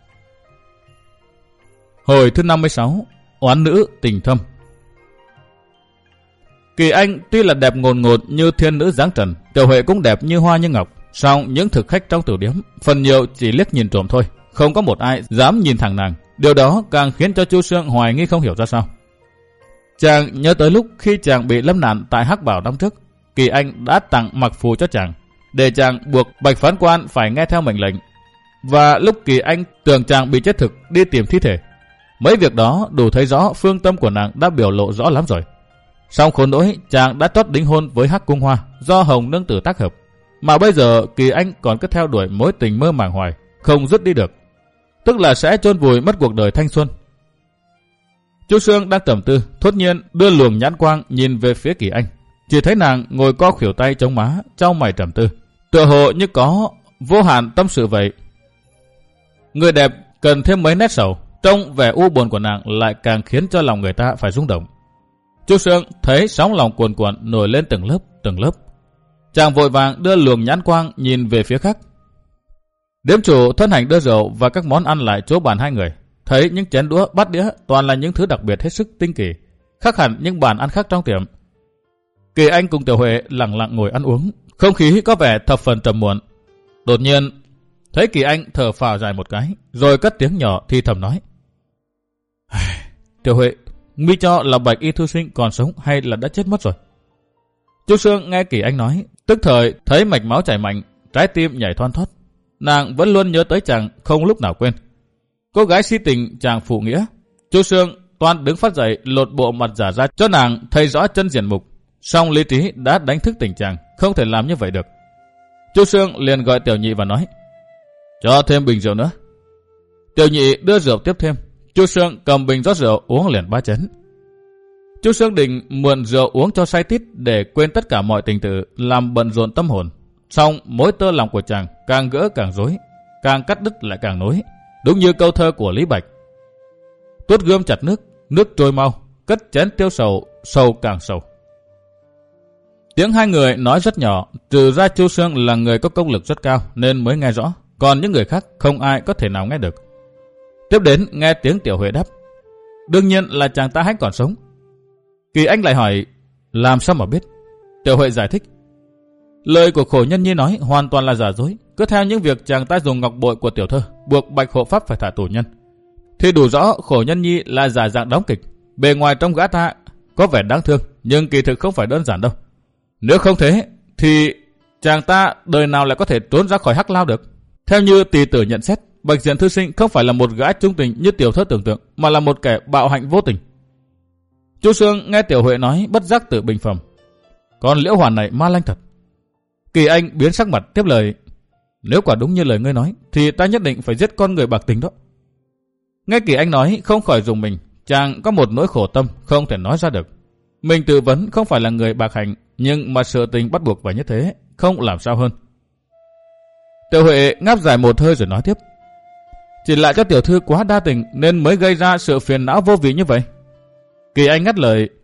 Hồi thứ năm mươi sáu, oán nữ tình thâm. Kỳ Anh tuy là đẹp ngồn ngột như thiên nữ dáng trần, Tiểu Huệ cũng đẹp như hoa như ngọc, song những thực khách trong tiểu điếm phần nhiều chỉ liếc nhìn trộm thôi, không có một ai dám nhìn thẳng nàng. Điều đó càng khiến cho Chu Sương hoài nghi không hiểu ra sao. Chàng nhớ tới lúc khi chàng bị lâm nạn tại Hắc Bảo năm trước, Kỳ Anh đã tặng mặc phù cho chàng, để chàng buộc Bạch Phán Quan phải nghe theo mệnh lệnh. Và lúc Kỳ Anh tưởng chàng bị chết thực đi tìm thi thể, mấy việc đó đủ thấy rõ phương tâm của nàng đã biểu lộ rõ lắm rồi. Song khốn nỗi chàng đã trót đính hôn với Hắc Cung Hoa do Hồng nương tử tác hợp, mà bây giờ Kỳ Anh còn cứ theo đuổi mối tình mơ màng hoài, không dứt đi được, tức là sẽ chôn vùi mất cuộc đời thanh xuân. Chu Sương đang trầm tư, thốt nhiên đưa luồng nhãn quang nhìn về phía Kỳ Anh, chỉ thấy nàng ngồi co khuỷu tay chống má, chau mày trầm tư, tựa hồ như có vô hạn tâm sự vậy. Người đẹp cần thêm mấy nét sầu, trong vẻ u buồn của nàng lại càng khiến cho lòng người ta phải rung động. Chu Sương thấy sóng lòng cuồn cuộn nổi lên từng lớp từng lớp, chàng vội vàng đưa luồng nhãn quang nhìn về phía khác. Điếm chủ thân hành đưa rượu và các món ăn lại chỗ bàn hai người, thấy những chén đũa bát đĩa toàn là những thứ đặc biệt hết sức tinh kỳ, khác hẳn những bàn ăn khác trong tiệm. Kỳ Anh cùng Tiểu Huệ lặng lặng ngồi ăn uống, không khí có vẻ thập phần trầm muộn. Đột nhiên thấy Kỳ Anh thở phào dài một cái, rồi cất tiếng nhỏ thì thầm nói: Tiểu Huệ, mi cho là Bạch Y thư sinh còn sống hay là đã chết mất rồi? Chu Sương nghe Kỳ Anh nói, tức thời thấy mạch máu chảy mạnh, trái tim nhảy thoăn thoắt. Nàng vẫn luôn nhớ tới chàng, không lúc nào quên. Cô gái si tình chàng phụ nghĩa. Chu Sương toan đứng phát dậy lột bộ mặt giả ra cho nàng thấy rõ chân diện mục, song lý trí đã đánh thức tỉnh chàng, không thể làm như vậy được. Chu Sương liền gọi Tiểu Nhị và nói: Cho thêm bình rượu nữa. Tiểu Nhị đưa rượu tiếp thêm. Chu Sương cầm bình rót rượu uống liền ba chén. Chu Sương định mượn rượu uống cho say tít để quên tất cả mọi tình tự, làm bận rộn tâm hồn. Song mối tơ lòng của chàng càng gỡ càng rối, càng cắt đứt lại càng nối, đúng như câu thơ của Lý Bạch: Tuốt gươm chặt nước, nước trôi mau, cất chén tiêu sầu, sầu càng sầu. Tiếng hai người nói rất nhỏ, trừ ra Chu Sương là người có công lực rất cao nên mới nghe rõ, còn những người khác không ai có thể nào nghe được. Tiếp đến nghe tiếng Tiểu Huệ đáp: Đương nhiên là chàng ta hãy còn sống. Kỳ Anh lại hỏi: Làm sao mà biết? Tiểu Huệ giải thích: Lời của Khổ Nhân Nhi nói hoàn toàn là giả dối, cứ theo những việc chàng ta dùng ngọc bội của tiểu thơ buộc Bạch Hộ Pháp phải thả tù nhân, thì đủ rõ Khổ Nhân Nhi là giả dạng đóng kịch. Bề ngoài trong gã ta có vẻ đáng thương, nhưng kỳ thực không phải đơn giản đâu. Nếu không thế thì chàng ta đời nào lại có thể trốn ra khỏi Hắc Lao được? Theo như tỳ tử nhận xét, Bạch Diện thư sinh không phải là một gã trung tình như tiểu thơ tưởng tượng, mà là một kẻ bạo hạnh vô tình. Chu Sương nghe Tiểu Huệ nói bất giác tự bình phẩm: Con Liễu Hoàn này ma lanh thật. Kỳ Anh biến sắc mặt tiếp lời: Nếu quả đúng như lời ngươi nói thì ta nhất định phải giết con người bạc tình đó. Nghe Kỳ Anh nói không khỏi rùng mình, chàng có một nỗi khổ tâm không thể nói ra được. Mình tự vấn không phải là người bạc hạnh, nhưng mà sự tình bắt buộc phải như thế, không làm sao hơn. Tiểu Huệ ngáp dài một hơi rồi nói tiếp: Chỉ lại cho tiểu thư quá đa tình nên mới gây ra sự phiền não vô vị như vậy. Kỳ Anh ngắt lời: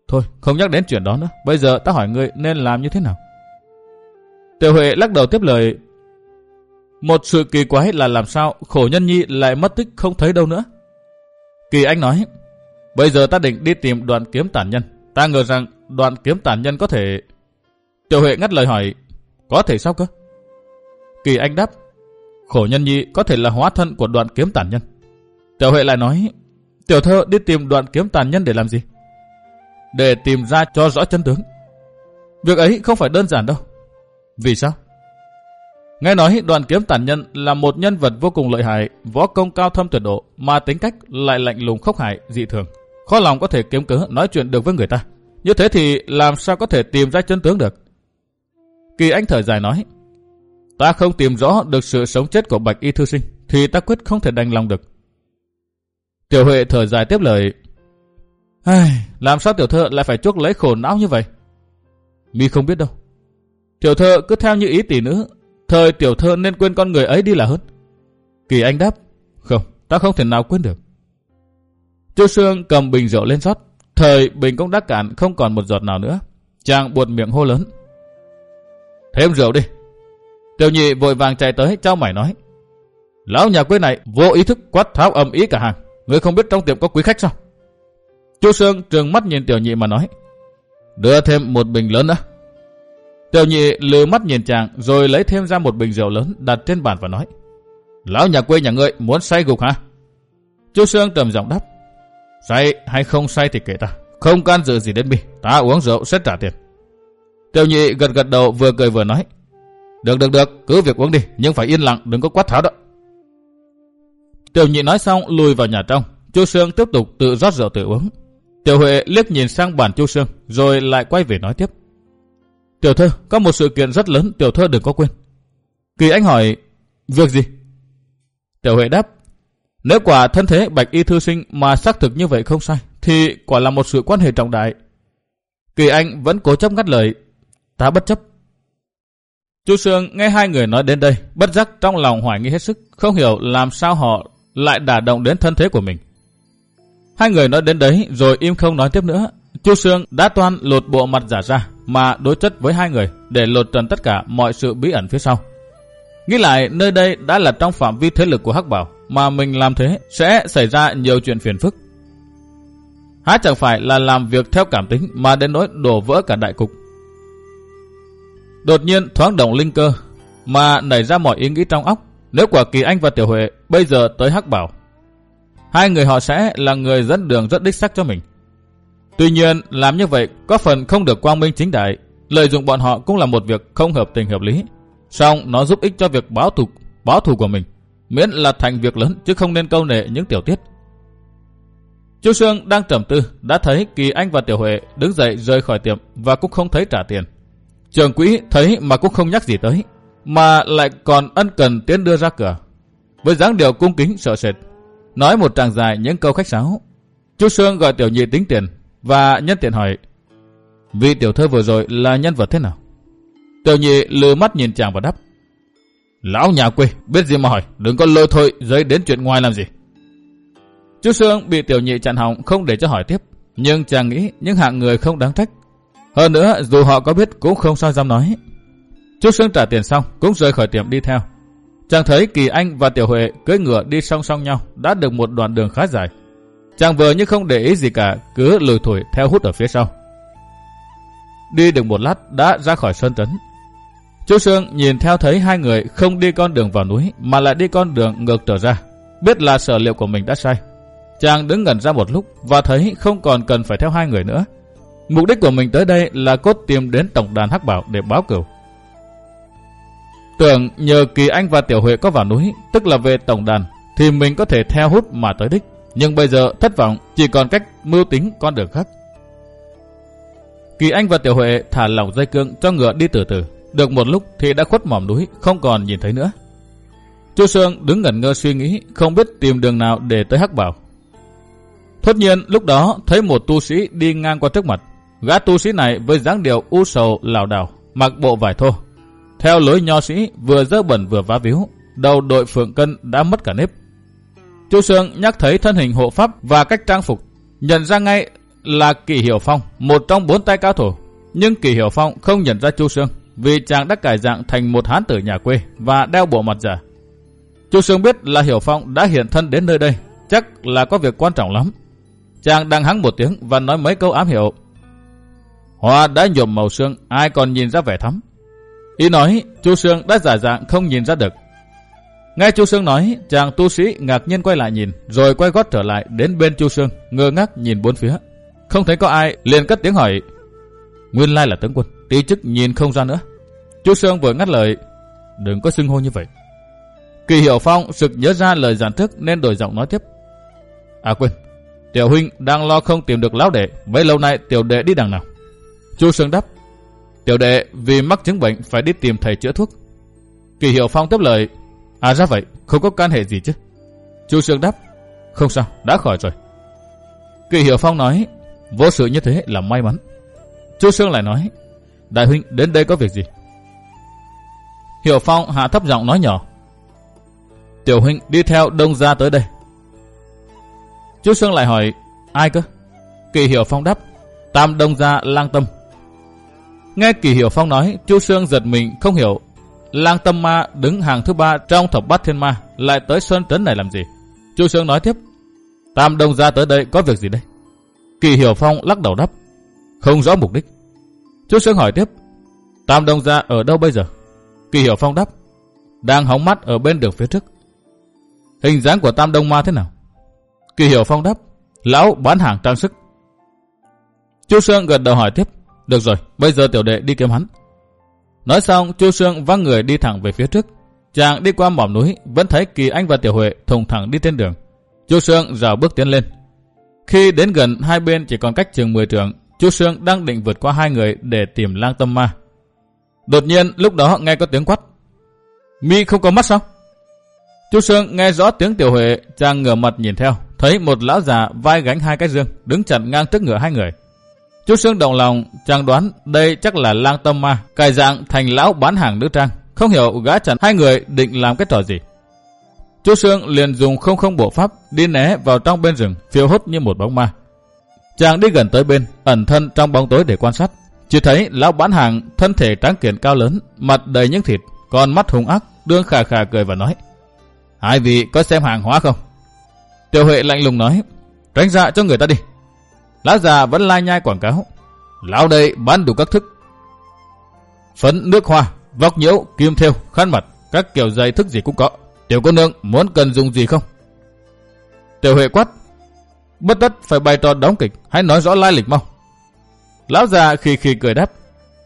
Thôi, không nhắc đến chuyện đó nữa. Bây giờ ta hỏi ngươi nên làm như thế nào? Tiểu Huệ lắc đầu tiếp lời. Một sự kỳ quái là làm sao Khổ Nhân Nhi lại mất tích không thấy đâu nữa. Kỳ Anh nói. Bây giờ ta định đi tìm Đoạn Kiếm tàn nhân. Ta ngờ rằng Đoạn Kiếm tàn nhân có thể... Tiểu Huệ ngắt lời hỏi. Có thể sao cơ? Kỳ Anh đáp. Khổ Nhân Nhi có thể là hóa thân của Đoạn Kiếm tàn nhân. Tiểu Huệ lại nói. Tiểu thơ đi tìm Đoạn Kiếm tàn nhân để làm gì? Để tìm ra cho rõ chân tướng. Việc ấy không phải đơn giản đâu. Vì sao? Nghe nói Đoạn Kiếm tàn nhân là một nhân vật vô cùng lợi hại, võ công cao thâm tuyệt độ, mà tính cách lại lạnh lùng khốc hại dị thường, khó lòng có thể kiếm cớ nói chuyện được với người ta. Như thế thì làm sao có thể tìm ra chân tướng được? Kỳ Anh thở dài nói. Ta không tìm rõ được sự sống chết của Bạch Y thư sinh thì ta quyết không thể đành lòng được. Tiểu Huệ thở dài tiếp lời. Ai, làm sao tiểu thơ lại phải chuốc lấy khổ não như vậy? Mi không biết đâu. Tiểu thơ cứ theo như ý tỷ nữ, thời tiểu thơ nên quên con người ấy đi là hơn. Kỳ Anh đáp. Không, ta không thể nào quên được. Chu Sương cầm bình rượu lên rót. Thời bình cũng đã cạn không còn một giọt nào nữa. Chàng buột miệng hô lớn. Thêm rượu đi. Tiểu Nhị vội vàng chạy tới trao mày nói. Lão nhà quê này vô ý thức quát tháo ầm ĩ cả hàng. Ngươi không biết trong tiệm có quý khách sao? Chu Sương trừng mắt nhìn Tiểu Nhị mà nói. Đưa thêm một bình lớn nữa. Tiểu Nhị lừ mắt nhìn chàng rồi lấy thêm ra một bình rượu lớn đặt trên bàn và nói. Lão nhà quê nhà ngươi muốn say gục hả? Chu Sương trầm giọng đáp. Say hay không say thì kệ ta. Không can dự gì đến mi. Ta uống rượu sẽ trả tiền. Tiểu Nhị gật gật đầu vừa cười vừa nói. Được được được, cứ việc uống đi, nhưng phải yên lặng, đừng có quát tháo đó. Tiểu Nhị nói xong lùi vào nhà trong. Chu Sương tiếp tục tự rót rượu tự uống. Tiểu Huệ liếc nhìn sang bàn Chu Sương rồi lại quay về nói tiếp. Tiểu thơ, có một sự kiện rất lớn, tiểu thơ đừng có quên. Kỳ Anh hỏi, việc gì? Tiểu Huệ đáp, nếu quả thân thế Bạch Y thư sinh mà xác thực như vậy không sai, thì quả là một sự quan hệ trọng đại. Kỳ Anh vẫn cố chấp ngắt lời, ta bất chấp. Chu Sương nghe hai người nói đến đây, bất giác trong lòng hoài nghi hết sức, không hiểu làm sao họ lại đả động đến thân thế của mình. Hai người nói đến đấy rồi im không nói tiếp nữa. Chu Sương đã toan lột bộ mặt giả ra mà đối chất với hai người để lột trần tất cả mọi sự bí ẩn phía sau. Nghĩ lại nơi đây đã là trong phạm vi thế lực của Hắc Bảo, mà mình làm thế sẽ xảy ra nhiều chuyện phiền phức. Há chẳng phải là làm việc theo cảm tính mà đến nỗi đổ vỡ cả đại cục. Đột nhiên thoáng động linh cơ mà nảy ra mọi ý nghĩ trong óc. Nếu quả Kỳ Anh và Tiểu Huệ bây giờ tới Hắc Bảo, hai người họ sẽ là người dẫn đường rất đích xác cho mình. Tuy nhiên làm như vậy có phần không được quang minh chính đại, lợi dụng bọn họ cũng là một việc không hợp tình hợp lý. Song nó giúp ích cho việc báo thù báo thù của mình, miễn là thành việc lớn chứ không nên câu nệ những tiểu tiết. Chu Sương đang trầm tư đã thấy Kỳ Anh và Tiểu Huệ đứng dậy rời khỏi tiệm và cũng không thấy trả tiền. Trưởng quỹ thấy mà cũng không nhắc gì tới, mà lại còn ân cần tiến đưa ra cửa với dáng điệu cung kính sợ sệt, nói một tràng dài những câu khách sáo. Chu Sương gọi Tiểu Nhị tính tiền và nhân tiện hỏi, vị tiểu thơ vừa rồi là nhân vật thế nào? Tiểu Nhị lừ mắt nhìn chàng và đáp, lão nhà quê biết gì mà hỏi, đừng có lôi thôi dấy đến chuyện ngoài làm gì. Chu Sương bị Tiểu Nhị chặn họng không để cho hỏi tiếp, nhưng chàng nghĩ những hạng người không đáng trách. Hơn nữa dù họ có biết cũng không sao dám nói. Chu Sương trả tiền xong cũng rời khỏi tiệm đi theo. Chàng thấy Kỳ Anh và Tiểu Huệ cưỡi ngựa đi song song nhau đã được một đoạn đường khá dài. Chàng vừa như không để ý gì cả, cứ lùi thủi theo hút ở phía sau. Đi được một lát đã ra khỏi sơn trấn. Chu Sương nhìn theo thấy hai người không đi con đường vào núi mà lại đi con đường ngược trở ra, biết là sở liệu của mình đã sai. Chàng đứng ngẩn ra một lúc và thấy không còn cần phải theo hai người nữa. Mục đích của mình tới đây là cốt tìm đến tổng đàn Hắc Bảo để báo cừu. Tưởng nhờ Kỳ Anh và Tiểu Huệ có vào núi, tức là về tổng đàn, thì mình có thể theo hút mà tới đích. Nhưng bây giờ thất vọng, chỉ còn cách mưu tính con đường khác. Kỳ Anh và Tiểu Huệ thả lỏng dây cương cho ngựa đi từ từ. Được một lúc thì đã khuất mỏm núi, không còn nhìn thấy nữa. Chu Sương đứng ngẩn ngơ suy nghĩ, không biết tìm đường nào để tới Hắc Bảo. Thốt nhiên lúc đó thấy một tu sĩ đi ngang qua trước mặt. Gã tu sĩ này với dáng điệu u sầu lảo đảo, mặc bộ vải thô, theo lối nho sĩ, vừa dơ bẩn vừa vá víu, đầu đội phượng cân đã mất cả nếp. Chu Sương nhắc thấy thân hình hộ pháp và cách trang phục, nhận ra ngay là Kỷ Hiểu Phong, một trong bốn tay cao thủ. Nhưng Kỷ Hiểu Phong không nhận ra Chu Xương vì chàng đã cải dạng thành một hán tử nhà quê và đeo bộ mặt giả. Chu Xương biết là Hiểu Phong đã hiện thân đến nơi đây, chắc là có việc quan trọng lắm. Chàng đang hắng một tiếng và nói mấy câu ám hiệu. Hoa đã nhuộm màu xương, ai còn nhìn ra vẻ thắm. Ý nói Chu Xương đã giả dạng không nhìn ra được. Nghe Chu Xương nói, chàng tu sĩ ngạc nhiên quay lại nhìn, rồi quay gót trở lại đến bên Chu Xương, ngơ ngác nhìn bốn phía. Không thấy có ai, liền cất tiếng hỏi. Nguyên lai là tướng quân, tí chức nhìn không ra nữa. Chu Xương vừa ngắt lời. Đừng có xưng hô như vậy. Kỷ Hiểu Phong sực nhớ ra lời giản thức nên đổi giọng nói tiếp. À quên, tiểu huynh đang lo không tìm được lão đệ, bấy lâu nay tiểu đệ đi đằng nào? Chu Xương đáp. Tiểu đệ vì mắc chứng bệnh phải đi tìm thầy chữa thuốc. Kỷ Hiểu Phong tiếp lời. À ra vậy, không có can hệ gì chứ? Chu Xương đáp. Không sao, đã khỏi rồi. Kỷ Hiểu Phong nói. Vô sự như thế là may mắn. Chu Xương lại nói. Đại huynh đến đây có việc gì? Hiểu Phong hạ thấp giọng nói nhỏ. Tiểu huynh đi theo Đông gia tới đây. Chu Xương lại hỏi. Ai cơ? Kỷ Hiểu Phong đáp. Tam Đông gia Lang Tâm. Nghe Kỷ Hiểu Phong nói, Chu Xương giật mình không hiểu. Lang Tâm ma đứng hàng thứ ba trong thập bát thiên ma, lại tới sơn trấn này làm gì? Chu Xương nói tiếp. Tam Đông gia tới đây có việc gì đây? Kỷ Hiểu Phong lắc đầu đáp. Không rõ mục đích. Chu Xương hỏi tiếp. Tam Đông gia ở đâu bây giờ? Kỷ Hiểu Phong đáp. Đang hóng mắt ở bên đường phía trước. Hình dáng của Tam Đông ma thế nào? Kỷ Hiểu Phong đáp. Lão bán hàng trang sức. Chu Xương gật đầu hỏi tiếp. Được rồi, bây giờ tiểu đệ đi kiếm hắn. Nói xong, Chu Xương văng người đi thẳng về phía trước. Chàng đi qua mỏm núi, vẫn thấy Kỳ Anh và Tiểu Huệ thùng thẳng đi trên đường. Chu Xương rảo bước tiến lên. Khi đến gần, hai bên chỉ còn cách chừng mười trượng. Chu Xương đang định vượt qua hai người để tìm Lang Tâm ma. Đột nhiên lúc đó nghe có tiếng quát. Mi không có mắt sao? Chu Xương nghe rõ tiếng Tiểu Huệ, chàng ngửa mặt nhìn theo, thấy một lão già vai gánh hai cái dương đứng chặn ngang trước ngựa hai người. Chu Xương động lòng, chàng đoán đây chắc là Lang Tâm ma cải dạng thành lão bán hàng nữ trang, không hiểu gã chặn hai người định làm cái trò gì. Chu Xương liền dùng không không bộ pháp đi né vào trong bên rừng, phiêu hốt như một bóng ma. Chàng đi gần tới bên, ẩn thân trong bóng tối để quan sát. Chỉ thấy lão bán hàng thân thể tráng kiện cao lớn, mặt đầy những thịt, con mắt hung ác, đương khà khà cười và nói. Hai vị có xem hàng hóa không? Tiểu Huệ lạnh lùng nói. Tránh ra cho người ta đi. Lão già vẫn lai nhai quảng cáo. Lão đây bán đủ các thức. Phấn nước hoa, vóc nhiễu, kim thêu, khăn mặt, các kiểu dây thức gì cũng có. Tiểu cô nương muốn cần dùng gì không? Tiểu Huệ quát. Bất tất phải bày trò đóng kịch, hãy nói rõ lai lịch mau. Lão già khì khì cười đáp.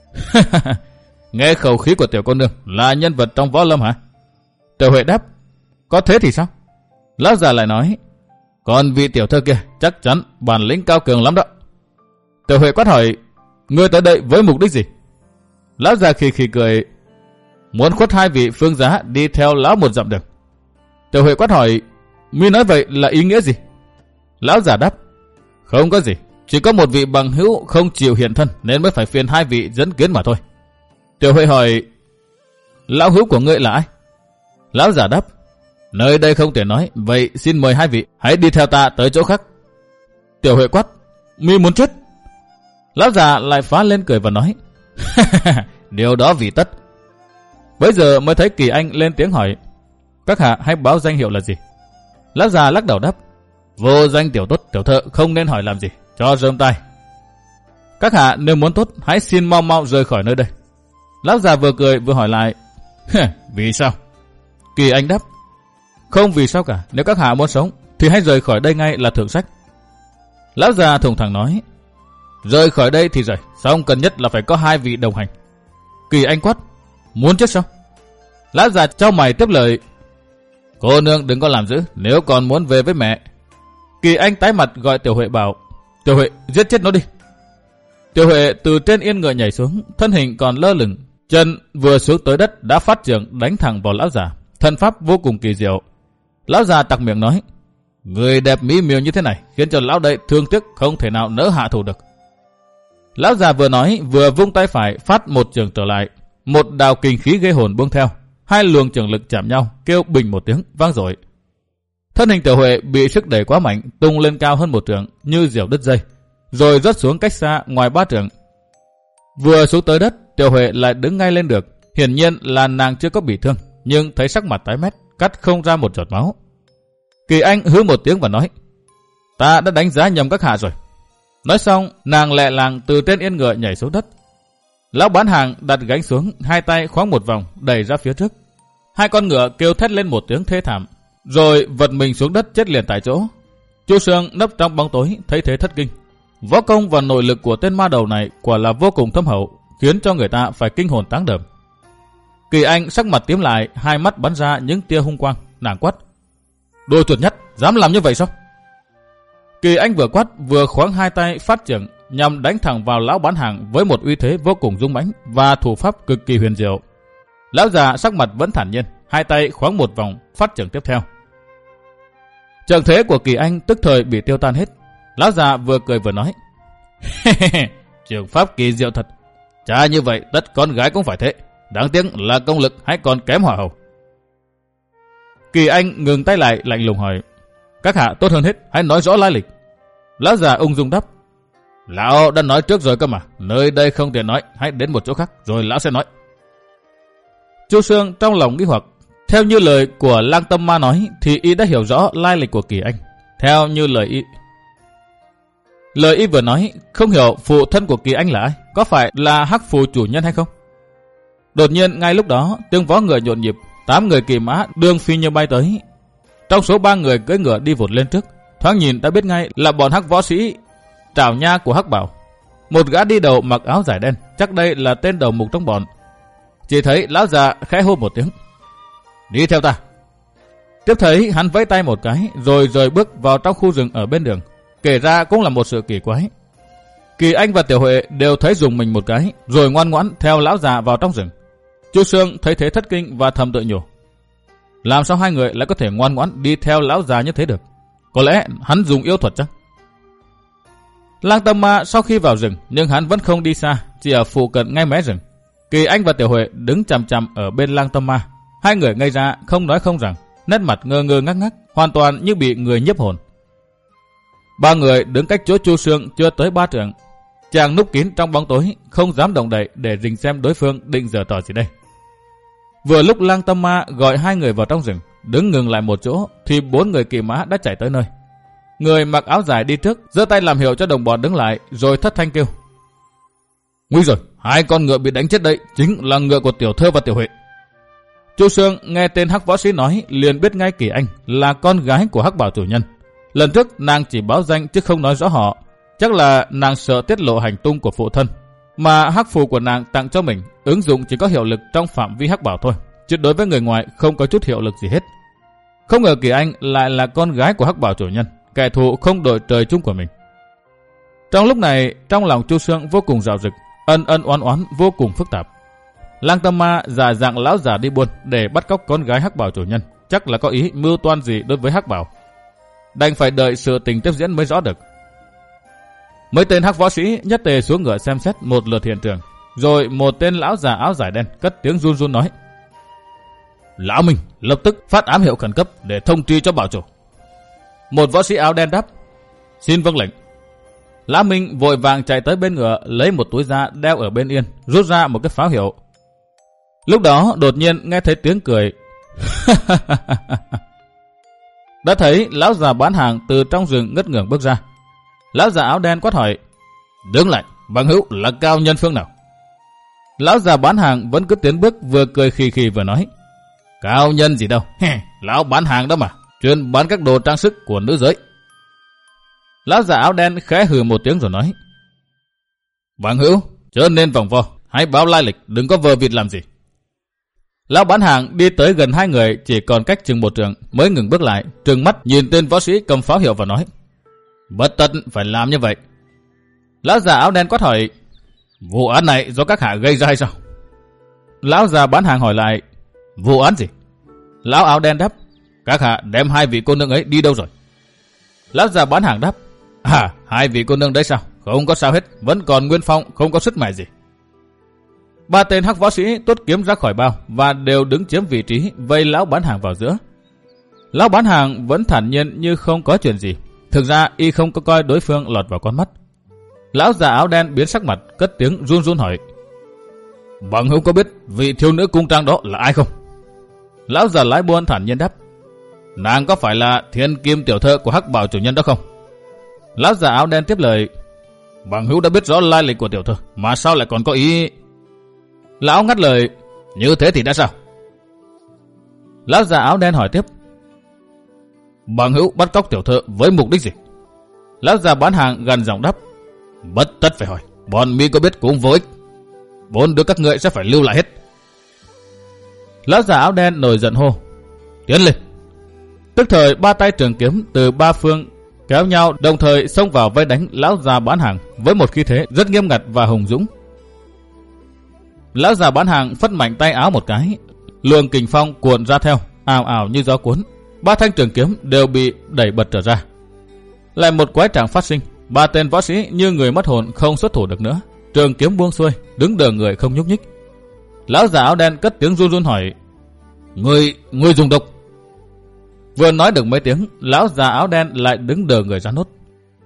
Nghe khẩu khí của tiểu cô nương là nhân vật trong võ lâm hả? Tiểu Huệ đáp. Có thế thì sao? Lão già lại nói. Còn vị tiểu thơ kia chắc chắn bản lĩnh cao cường lắm đó. Tiểu Huệ quát hỏi. Ngươi tới đây với mục đích gì? Lão già khì khì cười. Muốn khuất hai vị phương giá đi theo lão một dặm đường. Tiểu Huệ quát hỏi. Mi nói vậy là ý nghĩa gì? Lão già đáp. Không có gì, chỉ có một vị bằng hữu không chịu hiện thân nên mới phải phiền hai vị dẫn kiến mà thôi. Tiểu Huệ hỏi. Lão hữu của ngươi là ai? Lão già đáp. Nơi đây không thể nói, vậy xin mời hai vị hãy đi theo ta tới chỗ khác. Tiểu Huệ quát. Mi muốn chết? Lão già lại phá lên cười và nói. Điều đó vì tất. Bây giờ mới thấy Kỳ Anh lên tiếng hỏi. Các hạ hãy báo danh hiệu là gì? Lão già lắc đầu đáp. Vô danh tiểu tốt tiểu thợ, không nên hỏi làm gì, cho rơm tai. Các hạ nếu muốn tốt hãy xin mau mau rời khỏi nơi đây. Lão già vừa cười vừa hỏi lại. Vì sao? Kỳ Anh đáp. Không vì sao cả, nếu các hạ muốn sống thì hãy rời khỏi đây ngay là thượng sách. Lão già thùng thẳng nói. Rời khỏi đây thì rời, xong cần nhất là phải có hai vị đồng hành. Kỳ Anh quát. Muốn chết sao? Lão già trao mày tiếp lời. Cô nương đừng có làm dữ, nếu còn muốn về với mẹ. Kỳ Anh tái mặt gọi Tiểu Huệ bảo. Tiểu Huệ giết chết nó đi. Tiểu Huệ từ trên yên ngựa nhảy xuống, thân hình còn lơ lửng, chân vừa xuống tới đất đã phát trường đánh thẳng vào lão già, thân pháp vô cùng kỳ diệu. Lão già tặc miệng nói. Người đẹp mỹ miều như thế này khiến cho lão đây thương tiếc không thể nào nỡ hạ thủ được. Lão già vừa nói vừa vung tay phải phát một trường trở lại, một đào kình khí ghê hồn buông theo, hai luồng trường lực chạm nhau kêu bình một tiếng vang dội. Thân hình Tiểu Huệ bị sức đẩy quá mạnh tung lên cao hơn một trượng như diều đứt dây. rồi rớt xuống cách xa ngoài ba trượng. Vừa xuống tới đất, Tiểu Huệ lại đứng ngay lên được. Hiển nhiên là nàng chưa có bị thương, nhưng thấy sắc mặt tái mét, cắt không ra một giọt máu. Kỳ Anh hứ một tiếng và nói: "Ta đã đánh giá nhầm các hạ rồi." Nói xong, nàng lẹ làng từ trên yên ngựa nhảy xuống đất. Lão bán hàng đặt gánh xuống, hai tay khoáng một vòng, đẩy ra phía trước. Hai con ngựa kêu thét lên một tiếng thê thảm, rồi vật mình xuống đất chết liền tại chỗ. Chu Sương nấp trong bóng tối, thấy thế thất kinh. Võ công và nội lực của tên ma đầu này quả là vô cùng thâm hậu, khiến cho người ta phải kinh hồn táng đờm. Kỳ Anh sắc mặt tím lại, hai mắt bắn ra những tia hung quang, nàng quát: "Đồ chuột nhất, dám làm như vậy sao?" Kỳ Anh vừa quát vừa khoáng hai tay phát trưởng nhằm đánh thẳng vào lão bán hàng với một uy thế vô cùng dũng mãnh và thủ pháp cực kỳ huyền diệu. Lão già sắc mặt vẫn thản nhiên, hai tay khoáng một vòng phát trưởng tiếp theo. Trận thế của Kỳ Anh tức thời bị tiêu tan hết. Lão già vừa cười vừa nói: "Trường pháp kỳ diệu thật. Chả như vậy tất con gái cũng phải thế. Đáng tiếc là công lực hay còn kém hỏa hầu." Kỳ Anh ngừng tay lại lạnh lùng hỏi: "Các hạ tốt hơn hết, hãy nói rõ lai lịch." Lão già ung dung đáp: "Lão đã nói trước rồi cơ mà, nơi đây không thể nói, hãy đến một chỗ khác rồi lão sẽ nói." Chu Sương trong lòng nghi hoặc, theo như lời của Lang Tâm Ma nói thì y đã hiểu rõ lai lịch của Kỳ Anh. Theo như lời y, lời y vừa nói, không hiểu phụ thân của Kỳ Anh là ai, có phải là Hắc Phù chủ nhân hay không? Đột nhiên ngay lúc đó, tiếng vó ngựa nhộn nhịp, tám người kỳ mã đương phi như bay tới. Trong số ba người cưỡi ngựa đi vụt lên trước, thoáng nhìn đã biết ngay là bọn Hắc võ sĩ Trảo Nha của Hắc Bảo. Một gã đi đầu mặc áo dài đen, chắc đây là tên đầu mục trong bọn. Chỉ thấy lão già khẽ hô một tiếng: "Đi theo ta." Tiếp thấy hắn vẫy tay một cái, rồi rời bước vào trong khu rừng ở bên đường. Kể ra cũng là một sự kỳ quái. Kỳ Anh và Tiểu Huệ đều thấy dùng mình một cái, rồi ngoan ngoãn theo lão già vào trong rừng. Chu Sương thấy thế thất kinh và thầm tự nhủ: làm sao hai người lại có thể ngoan ngoãn đi theo lão già như thế được? Có lẽ hắn dùng yêu thuật chắc. Lang Tâm Ma sau khi vào rừng, nhưng hắn vẫn không đi xa, chỉ ở phụ cận ngay mé rừng. Kỳ Anh và Tiểu Huệ đứng chằm chằm ở bên Lang Tâm Ma. Hai người ngây ra không nói không rằng, nét mặt ngơ ngơ ngác ngác, hoàn toàn như bị người nhiếp hồn. Ba người đứng cách chỗ Chu Sương chưa tới ba trượng. Chàng núp kín trong bóng tối, không dám động đậy để rình xem đối phương định giở trò gì đây. Vừa lúc Lang Tâm Ma gọi hai người vào trong rừng, đứng ngừng lại một chỗ, thì bốn người kỵ mã đã chạy tới nơi. Người mặc áo dài đi trước, giơ tay làm hiệu cho đồng bọn đứng lại, rồi thất thanh kêu: nguy rồi, hai con ngựa bị đánh chết đấy, chính là ngựa của Tiểu Thơ và Tiểu Huệ. Chu Sương nghe tên Hắc võ sĩ nói, liền biết ngay Kỳ Anh là con gái của Hắc Bảo chủ nhân. Lần trước nàng chỉ báo danh chứ không nói rõ họ, chắc là nàng sợ tiết lộ hành tung của phụ thân, mà hắc phù của nàng tặng cho mình, ứng dụng chỉ có hiệu lực trong phạm vi Hắc Bảo thôi, chứ đối với người ngoài không có chút hiệu lực gì hết. Không ngờ Kỳ Anh lại là con gái của Hắc Bảo chủ nhân, kẻ thù không đội trời chung của mình. Trong lúc này, trong lòng Chu Sương vô cùng rạo rực, ân ân oán oán vô cùng phức tạp. Lang Tâm Ma giả dạng lão già đi buôn để bắt cóc con gái Hắc Bảo chủ nhân, chắc là có ý mưu toan gì đối với Hắc Bảo. Đành phải đợi sự tình tiếp diễn mới rõ được. Mấy tên Hắc võ sĩ nhất tề xuống ngựa xem xét một lượt hiện trường, rồi một tên lão già áo dài đen cất tiếng run run nói: lão Minh lập tức phát ám hiệu khẩn cấp để thông tri cho bảo chủ. Một võ sĩ áo đen đáp: xin vâng lệnh. Lão Minh vội vàng chạy tới bên ngựa, lấy một túi da đeo ở bên yên, rút ra một cái pháo hiệu. Lúc đó đột nhiên nghe thấy tiếng cười. Đã thấy lão già bán hàng từ trong rừng ngất ngưởng bước ra. Lão già áo đen quát hỏi: đứng lại, bằng hữu là cao nhân phương nào? Lão già bán hàng vẫn cứ tiến bước, vừa cười khì khì vừa nói: cao nhân gì đâu, lão bán hàng đó mà, chuyên bán các đồ trang sức của nữ giới. Lão già áo đen khẽ hừ một tiếng rồi nói: bằng hữu chớ nên vòng vo, hãy báo lai lịch, đừng có vờ vịt làm gì. Lão bán hàng đi tới gần hai người, chỉ còn cách chừng một trượng mới ngừng bước lại, trừng mắt nhìn tên võ sĩ cầm pháo hiệu và nói: bất tất phải làm như vậy. Lão già áo đen quát hỏi: vụ án này do các hạ gây ra hay sao? Lão già bán hàng hỏi lại: vụ án gì? Lão áo đen đáp: các hạ đem hai vị cô nương ấy đi đâu rồi? Lão già bán hàng đáp: à, hai vị cô nương đấy sao? Không có sao hết, vẫn còn nguyên phong, không có sức mẻ gì. Ba tên Hắc võ sĩ tuốt kiếm ra khỏi bao và đều đứng chiếm vị trí, vây lão bán hàng vào giữa. Lão bán hàng vẫn thản nhiên như không có chuyện gì. Thực ra y không có coi đối phương lọt vào con mắt. Lão già áo đen biến sắc mặt, cất tiếng run run hỏi: Bằng hữu có biết vị thiếu nữ cung trang đó là ai không? Lão già lái buôn thản nhiên đáp: Nàng có phải là thiên kim tiểu thơ của Hắc Bảo chủ nhân đó không? Lão già áo đen tiếp lời: Bằng hữu đã biết rõ lai lịch của tiểu thơ, mà sao lại còn có ý... Lão ngắt lời: Như thế thì đã sao? Lão già áo đen hỏi tiếp: Bằng hữu bắt cóc tiểu thơ với mục đích gì? Lão già bán hàng gần giọng đáp: Bất tất phải hỏi, bọn mi có biết cũng vô ích. Bốn đứa các ngươi sẽ phải lưu lại hết. Lão già áo đen nổi giận hô: Tiến lên! Tức thời ba tay trường kiếm từ ba phương kéo nhau, đồng thời xông vào vây đánh lão già bán hàng với một khí thế rất nghiêm ngặt và hùng dũng. Lão già bán hàng phất mạnh tay áo một cái, luồng kình phong cuộn ra theo, ào ào như gió cuốn. Ba thanh trường kiếm đều bị đẩy bật trở ra. Lại một quái trạng phát sinh, ba tên võ sĩ như người mất hồn không xuất thủ được nữa. Trường kiếm buông xuôi, đứng đờ người không nhúc nhích. Lão già áo đen cất tiếng run run hỏi: Ngươi, ngươi dùng độc? Vừa nói được mấy tiếng, lão già áo đen lại đứng đờ người ra nốt.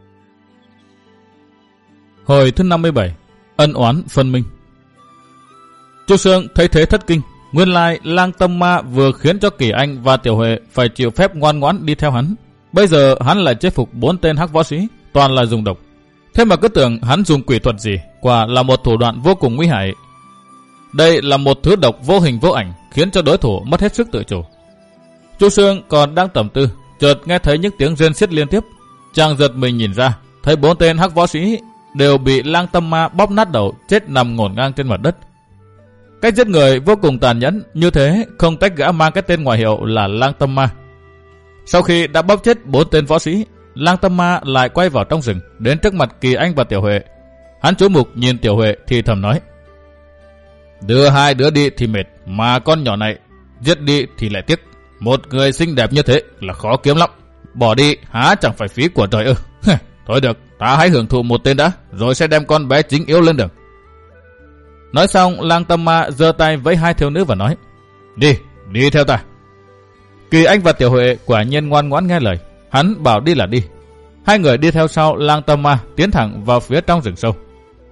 Hồi thứ năm mươi bảy, ân oán phân minh. Chu Sương thấy thế thất kinh. Nguyên lai Lang Tâm Ma vừa khiến cho Kỳ Anh và Tiểu Huệ phải chịu phép ngoan ngoãn đi theo hắn. Bây giờ hắn lại chế phục bốn tên hắc võ sĩ, toàn là dùng độc. Thế mà cứ tưởng hắn dùng quỷ thuật gì, quả là một thủ đoạn vô cùng nguy hại. Đây là một thứ độc vô hình vô ảnh, khiến cho đối thủ mất hết sức tự chủ. Chu Sương còn đang tầm tư, chợt nghe thấy những tiếng rên xiết liên tiếp. Chàng giật mình nhìn ra, thấy bốn tên hắc võ sĩ đều bị Lang Tâm Ma bóp nát đầu, chết nằm ngổn ngang trên mặt đất. Cách giết người vô cùng tàn nhẫn, như thế không tách gã mang cái tên ngoại hiệu là Lang Tâm Ma. Sau khi đã bóp chết bốn tên võ sĩ, Lang Tâm Ma lại quay vào trong rừng, đến trước mặt Kỳ Anh và Tiểu Huệ. Hắn chú mục nhìn Tiểu Huệ thì thầm nói: Đưa hai đứa đi thì mệt, mà con nhỏ này giết đi thì lại tiếc. Một người xinh đẹp như thế là khó kiếm lắm, bỏ đi há chẳng phải phí của trời ư? Thôi được, ta hãy hưởng thụ một tên đã, rồi sẽ đem con bé chính yếu lên đường. Nói xong, Lang Tâm Ma giơ tay với hai thiếu nữ và nói: Đi, đi theo ta. Kỳ Anh và Tiểu Huệ quả nhiên ngoan ngoãn nghe lời, hắn bảo đi là đi. Hai người đi theo sau Lang Tâm Ma tiến thẳng vào phía trong rừng sâu.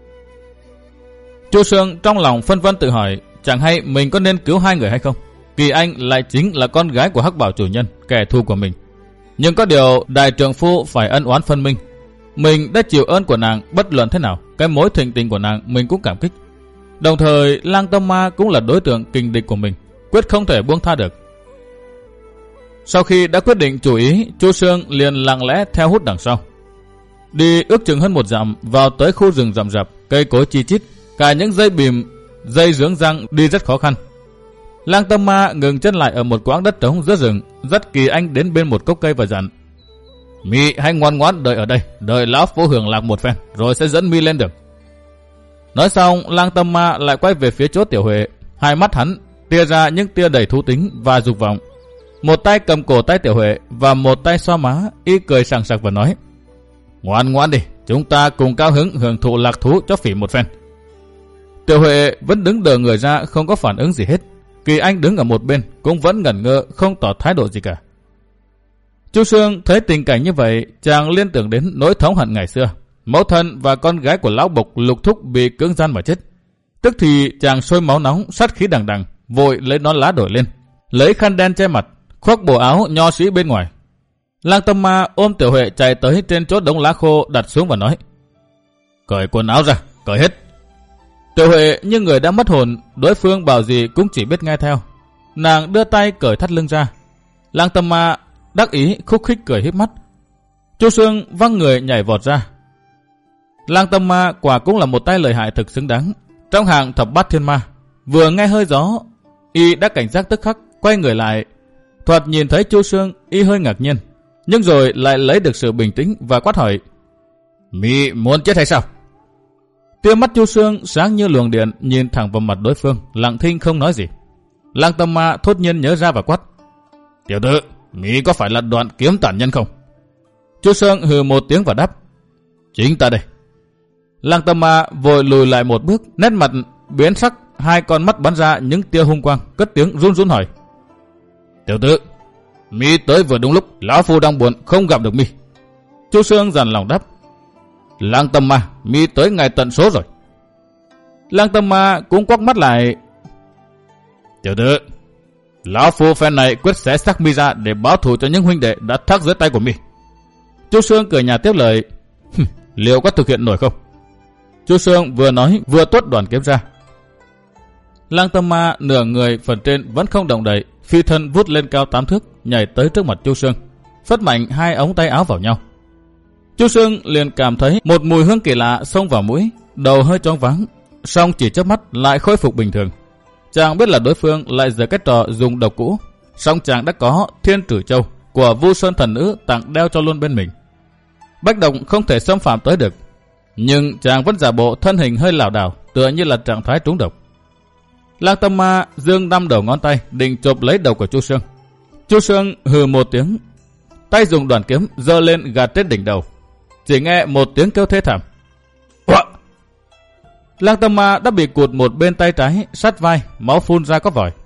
Chu Sương trong lòng phân vân tự hỏi, chẳng hay mình có nên cứu hai người hay không. Kỳ Anh lại chính là con gái của Hắc Bảo chủ nhân, kẻ thù của mình. Nhưng có điều đại trượng phu phải ân oán phân minh. Mình đã chịu ơn của nàng, bất luận thế nào, cái mối thịnh tình của nàng mình cũng cảm kích. Đồng thời Lang Tâm Ma cũng là đối tượng kình địch của mình, quyết không thể buông tha được. Sau khi đã quyết định chủ ý, Chu Sương liền lặng lẽ theo hút đằng sau. Đi ước chừng hơn một dặm, vào tới khu rừng rậm rạp, cây cối chi chít, cả những dây bìm, dây dướng răng đi rất khó khăn. Lang Tâm Ma ngừng chân lại ở một quãng đất trống giữa rừng, dắt Kỳ Anh đến bên một gốc cây và dặn: Mi hãy ngoan ngoãn đợi ở đây, đợi lão phu hưởng lạc một phen, rồi sẽ dẫn Mi lên đường. Nói xong, Lang Tâm Ma lại quay về phía chỗ Tiểu Huệ. Hai mắt hắn tia ra những tia đầy thú tính và dục vọng. Một tay cầm cổ tay Tiểu Huệ và một tay xoa má, y cười sảng sặc và nói: Ngoan ngoãn đi, chúng ta cùng cao hứng hưởng thụ lạc thú cho phỉ một phen. Tiểu Huệ vẫn đứng đờ người ra, không có phản ứng gì hết. Kỳ Anh đứng ở một bên cũng vẫn ngẩn ngơ, không tỏ thái độ gì cả. Chu Sương thấy tình cảnh như vậy, chàng liên tưởng đến nỗi thống hận ngày xưa, mẫu thân và con gái của lão Bộc Lục Thúc bị cưỡng gian mà chết. Tức thì chàng sôi máu nóng, sát khí đằng đằng, vội lấy nón lá đổi lên, lấy khăn đen che mặt, khoác bộ áo nho sĩ bên ngoài. Lang Tâm Ma ôm Tiểu Huệ chạy tới trên chỗ đống lá khô, đặt xuống và nói: Cởi quần áo ra, cởi hết. Tiểu Huệ như người đã mất hồn, đối phương bảo gì cũng chỉ biết nghe theo. Nàng đưa tay cởi thắt lưng ra. Lang Tâm Ma đắc ý khúc khích cười híp mắt. Chu Sương văng người nhảy vọt ra. Lang Tâm Ma quả cũng là một tay lợi hại thực xứng đáng, trong hàng thập bát thiên ma. Vừa nghe hơi gió, y đã cảnh giác tức khắc, quay người lại. Thoạt nhìn thấy Chu Sương, y hơi ngạc nhiên, nhưng rồi lại lấy được sự bình tĩnh và quát hỏi: Mi muốn chết hay sao? Tia mắt Chu Sương sáng như luồng điện, nhìn thẳng vào mặt đối phương, lặng thinh không nói gì. Lang Tâm Ma thốt nhiên nhớ ra và quát: Tiểu tử, Mi có phải là Đoạn Kiếm tàn nhân không? Chu Sương hừ một tiếng và đáp: Chính ta đây. Lang Tâm Ma vội lùi lại một bước, nét mặt biến sắc, hai con mắt bắn ra những tia hung quang, cất tiếng run run hỏi: Tiểu tử, Mi tới vừa đúng lúc, lão phu đang buồn không gặp được Mi. Chu Sương dằn lòng đáp: Lang Tâm Ma, mi tới ngày tận số rồi. Lang Tâm Ma cũng quắc mắt lại. Tiểu tử, lão phu phen này quyết sẽ xác mi ra để báo thù cho những huynh đệ đã thác dưới tay của mi. Chu Sương cười nhạt tiếp lời. Liệu có thực hiện nổi không? Chu Sương vừa nói vừa tuốt đoàn kiếm ra. Lang Tâm Ma nửa người phần trên vẫn không động đậy, phi thân vút lên cao tám thước, nhảy tới trước mặt Chu Sương, phất mạnh hai ống tay áo vào nhau. Chu Sương liền cảm thấy một mùi hương kỳ lạ xông vào mũi, đầu hơi choáng váng, song chỉ chớp mắt lại khôi phục bình thường. Chàng biết là đối phương lại giở cái trò dùng độc cũ, song chàng đã có Thiên Trử Châu của Vu Sơn thần nữ tặng đeo cho luôn bên mình. Bách độc không thể xâm phạm tới được, nhưng chàng vẫn giả bộ thân hình hơi lảo đảo, tựa như là trạng thái trúng độc. Lang Tâm Ma giương năm đầu ngón tay định chộp lấy đầu của Chu Sương. Chu Sương hừ một tiếng, tay dùng đoàn kiếm giơ lên gạt trên đỉnh đầu. Chỉ nghe một tiếng kêu thê thảm. Wow! Lang Tâm Ma đã bị cụt một bên tay trái sát vai, máu phun ra có vòi.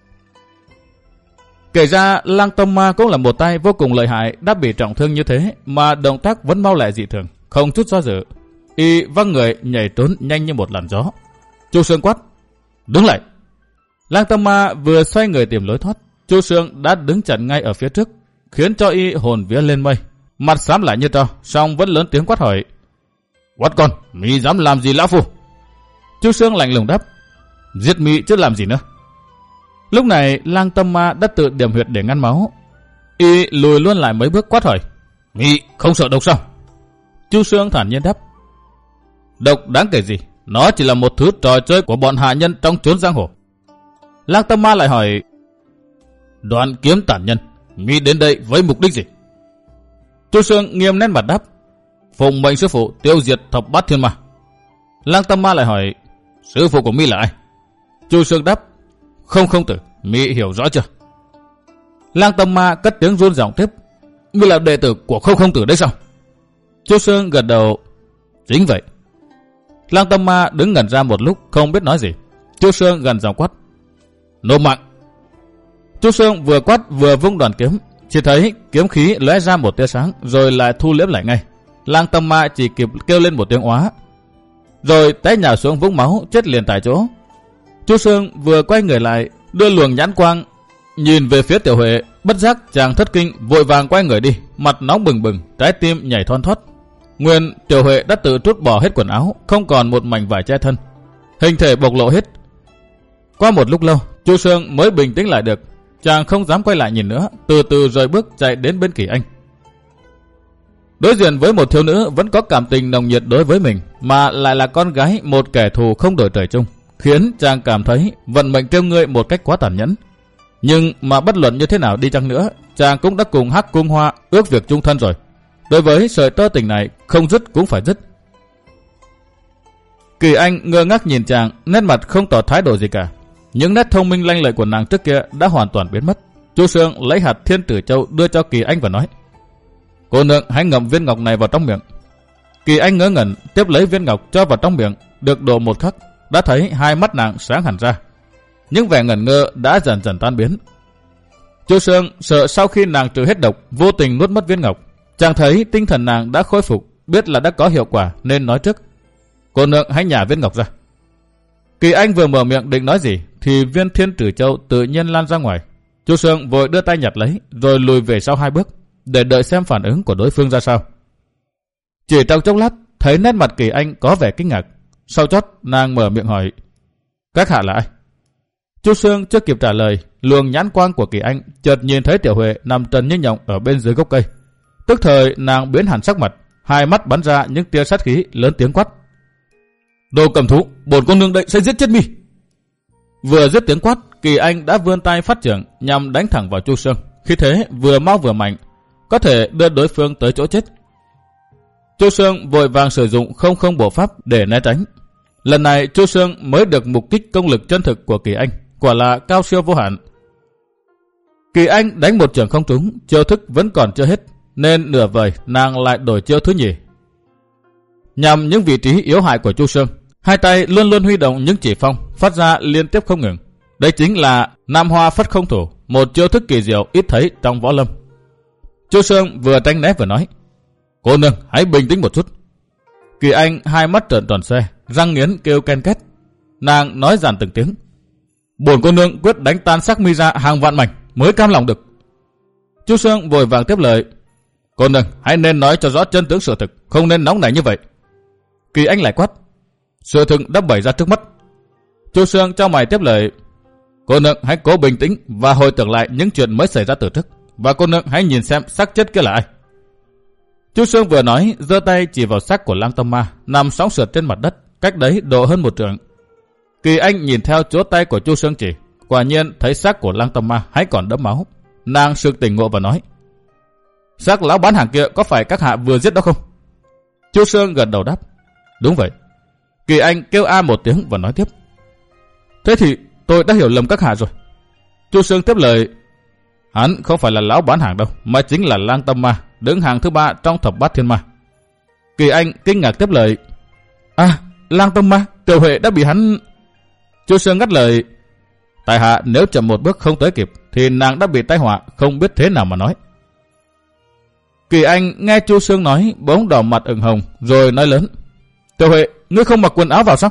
Kể ra Lang Tâm Ma cũng là một tay vô cùng lợi hại, đã bị trọng thương như thế mà động tác vẫn mau lẹ dị thường, không chút do dự. Y văng người nhảy trốn nhanh như một làn gió. Chu Sương quát, đứng lại. Lang Tâm Ma vừa xoay người tìm lối thoát, Chu Sương đã đứng chặn ngay ở phía trước, khiến cho y hồn vía lên mây, mặt xám lại như tro, song vẫn lớn tiếng quát hỏi. Quát con, mi dám làm gì lão phu? Chu Sương lạnh lùng đáp, giết mi chứ làm gì nữa. Lúc này Lang Tâm Ma đã tự điểm huyệt để ngăn máu. Y lùi luôn lại mấy bước quát hỏi, mi không sợ độc sao? Chu Sương thản nhiên đáp, độc đáng kể gì, nó chỉ là một thứ trò chơi của bọn hạ nhân trong chốn giang hồ. Lang Tâm Ma lại hỏi, Đoàn kiếm tản nhân, mi đến đây với mục đích gì? Chu Sương nghiêm nét mặt đáp, phụng mệnh sư phụ tiêu diệt thập bát thiên ma. Lang Tâm Ma lại hỏi, sư phụ của mi là ai? Chu Sương đáp, không không tử, mi hiểu rõ chưa? Lang Tâm Ma cất tiếng run giọng tiếp, mi là đệ tử của không không tử đấy sao? Chu Sương gật đầu, chính vậy. Lang Tâm Ma đứng ngẩn ra một lúc không biết nói gì. Chu Sương gần giọng quát, nộp mạng. Chu Sương vừa quát vừa vung đoàn kiếm, chỉ thấy kiếm khí lóe ra một tia sáng rồi lại thu liễm lại ngay. Lang Tâm Ma chỉ kịp kêu lên một tiếng oá, rồi té nhào xuống vũng máu chết liền tại chỗ. Chu Sương vừa quay người lại, đưa luồng nhãn quang nhìn về phía Tiểu Huệ, bất giác chàng thất kinh, vội vàng quay người đi, mặt nóng bừng bừng, trái tim nhảy thon thót. Nguyên Tiểu Huệ đã tự trút bỏ hết quần áo, không còn một mảnh vải che thân, hình thể bộc lộ hết. Qua một lúc lâu, Chu Sương mới bình tĩnh lại được, chàng không dám quay lại nhìn nữa, từ từ rời bước chạy đến bên Kỳ Anh. Đối diện với một thiếu nữ vẫn có cảm tình nồng nhiệt đối với mình, mà lại là con gái một kẻ thù không đổi trời chung, khiến chàng cảm thấy vận mệnh trêu ngươi một cách quá tàn nhẫn. Nhưng mà bất luận như thế nào đi chăng nữa, chàng cũng đã cùng Hắc Cung Hoa ước việc chung thân rồi. Đối với sợi tơ tình này, không dứt cũng phải dứt. Kỳ Anh ngơ ngác nhìn chàng, nét mặt không tỏ thái độ gì cả. Những nét thông minh lanh lợi của nàng trước kia đã hoàn toàn biến mất. Chu Sương lấy hạt Thiên Tử Châu đưa cho Kỳ Anh và nói, cô nương hãy ngậm viên ngọc này vào trong miệng. Kỳ Anh ngớ ngẩn tiếp lấy viên ngọc cho vào trong miệng, được độ một khắc đã thấy hai mắt nàng sáng hẳn ra, những vẻ ngẩn ngơ đã dần dần tan biến. Chu Sương sợ sau khi nàng trừ hết độc vô tình nuốt mất viên ngọc. Chàng thấy tinh thần nàng đã khôi phục, biết là đã có hiệu quả nên nói trước, cô nương hãy nhả viên ngọc ra. Kỳ Anh vừa mở miệng định nói gì thì viên Thiên Trử Châu tự nhiên lan ra ngoài. Chu Sương vội đưa tay nhặt lấy rồi lùi về sau hai bước để đợi xem phản ứng của đối phương ra sao. Chỉ trong chốc lát thấy nét mặt Kỳ Anh có vẻ kinh ngạc, sau chót nàng mở miệng hỏi, các hạ là ai? Chu Sương chưa kịp trả lời, luồng nhãn quang của Kỳ Anh chợt nhìn thấy Tiểu Huệ nằm trần như nhộng ở bên dưới gốc cây. Tức thời nàng biến hẳn sắc mặt, hai mắt bắn ra những tia sát khí, lớn tiếng quát, đồ cầm thú, bổn cô nương đây sẽ giết chết mi. Vừa dứt tiếng quát, Kỳ Anh đã vươn tay phát trưởng nhằm đánh thẳng vào Chu Sương, khi thế vừa mau vừa mạnh, có thể đưa đối phương tới chỗ chết. Chu Sương vội vàng sử dụng không không bổ pháp để né tránh. Lần này Chu Sương mới được mục kích công lực chân thực của Kỳ Anh, quả là cao siêu vô hạn. Kỳ Anh đánh một trường không trúng, chiêu thức vẫn còn chưa hết, nên nửa vời nàng lại đổi chiêu thứ nhì. Nhằm những vị trí yếu hại của Chu Sương, hai tay luôn luôn huy động những chỉ phong phát ra liên tiếp không ngừng. Đây chính là Nam Hoa Phất Không Thủ, một chiêu thức kỳ diệu ít thấy trong võ lâm. Chu Sương vừa tránh né vừa nói, cô nương hãy bình tĩnh một chút. Kỳ Anh hai mắt trợn tròn xoe, răng nghiến kêu ken két. Nàng nói dàn từng tiếng. Bổn cô nương quyết đánh tan xác mi ra hàng vạn mảnh mới cam lòng được. Chu Sương vội vàng tiếp lời. Cô nương hãy nên nói cho rõ chân tướng sự thực, không nên nóng nảy như vậy. Kỳ Anh lại quát. Sự thực đã bày ra trước mắt. Chu Sương trong mày tiếp lời. Cô nương hãy cố bình tĩnh và hồi tưởng lại những chuyện mới xảy ra từ trước, và cô nương hãy nhìn xem xác chết kia là ai. Chu Sương vừa nói, giơ tay chỉ vào xác của Lang Tâm Ma nằm sóng sượt trên mặt đất, cách đấy độ hơn một trượng. Kỳ Anh nhìn theo chỗ tay của Chu Sương chỉ, quả nhiên thấy xác của Lang Tâm Ma hãy còn đẫm máu. Nàng sực tỉnh ngộ và nói. Xác lão bán hàng kia có phải các hạ vừa giết đó không? Chu Sương gật đầu đáp. Đúng vậy. Kỳ Anh kêu a một tiếng và nói tiếp. Thế thì tôi đã hiểu lầm các hạ rồi. Chu Sương tiếp lời. Hắn không phải là lão bán hàng đâu, mà chính là Lang Tâm Ma, đứng hàng thứ ba trong thập bát thiên ma. Kỳ Anh kinh ngạc tiếp lời. À, Lang Tâm Ma, Tiểu Huệ đã bị hắn... Chu Sương ngắt lời. Tại hạ nếu chậm một bước không tới kịp thì nàng đã bị tai họa, không biết thế nào mà nói. Kỳ Anh nghe Chu Sương nói, bỗng đỏ mặt ửng hồng, rồi nói lớn. Tiểu Huệ, ngươi không mặc quần áo vào sao?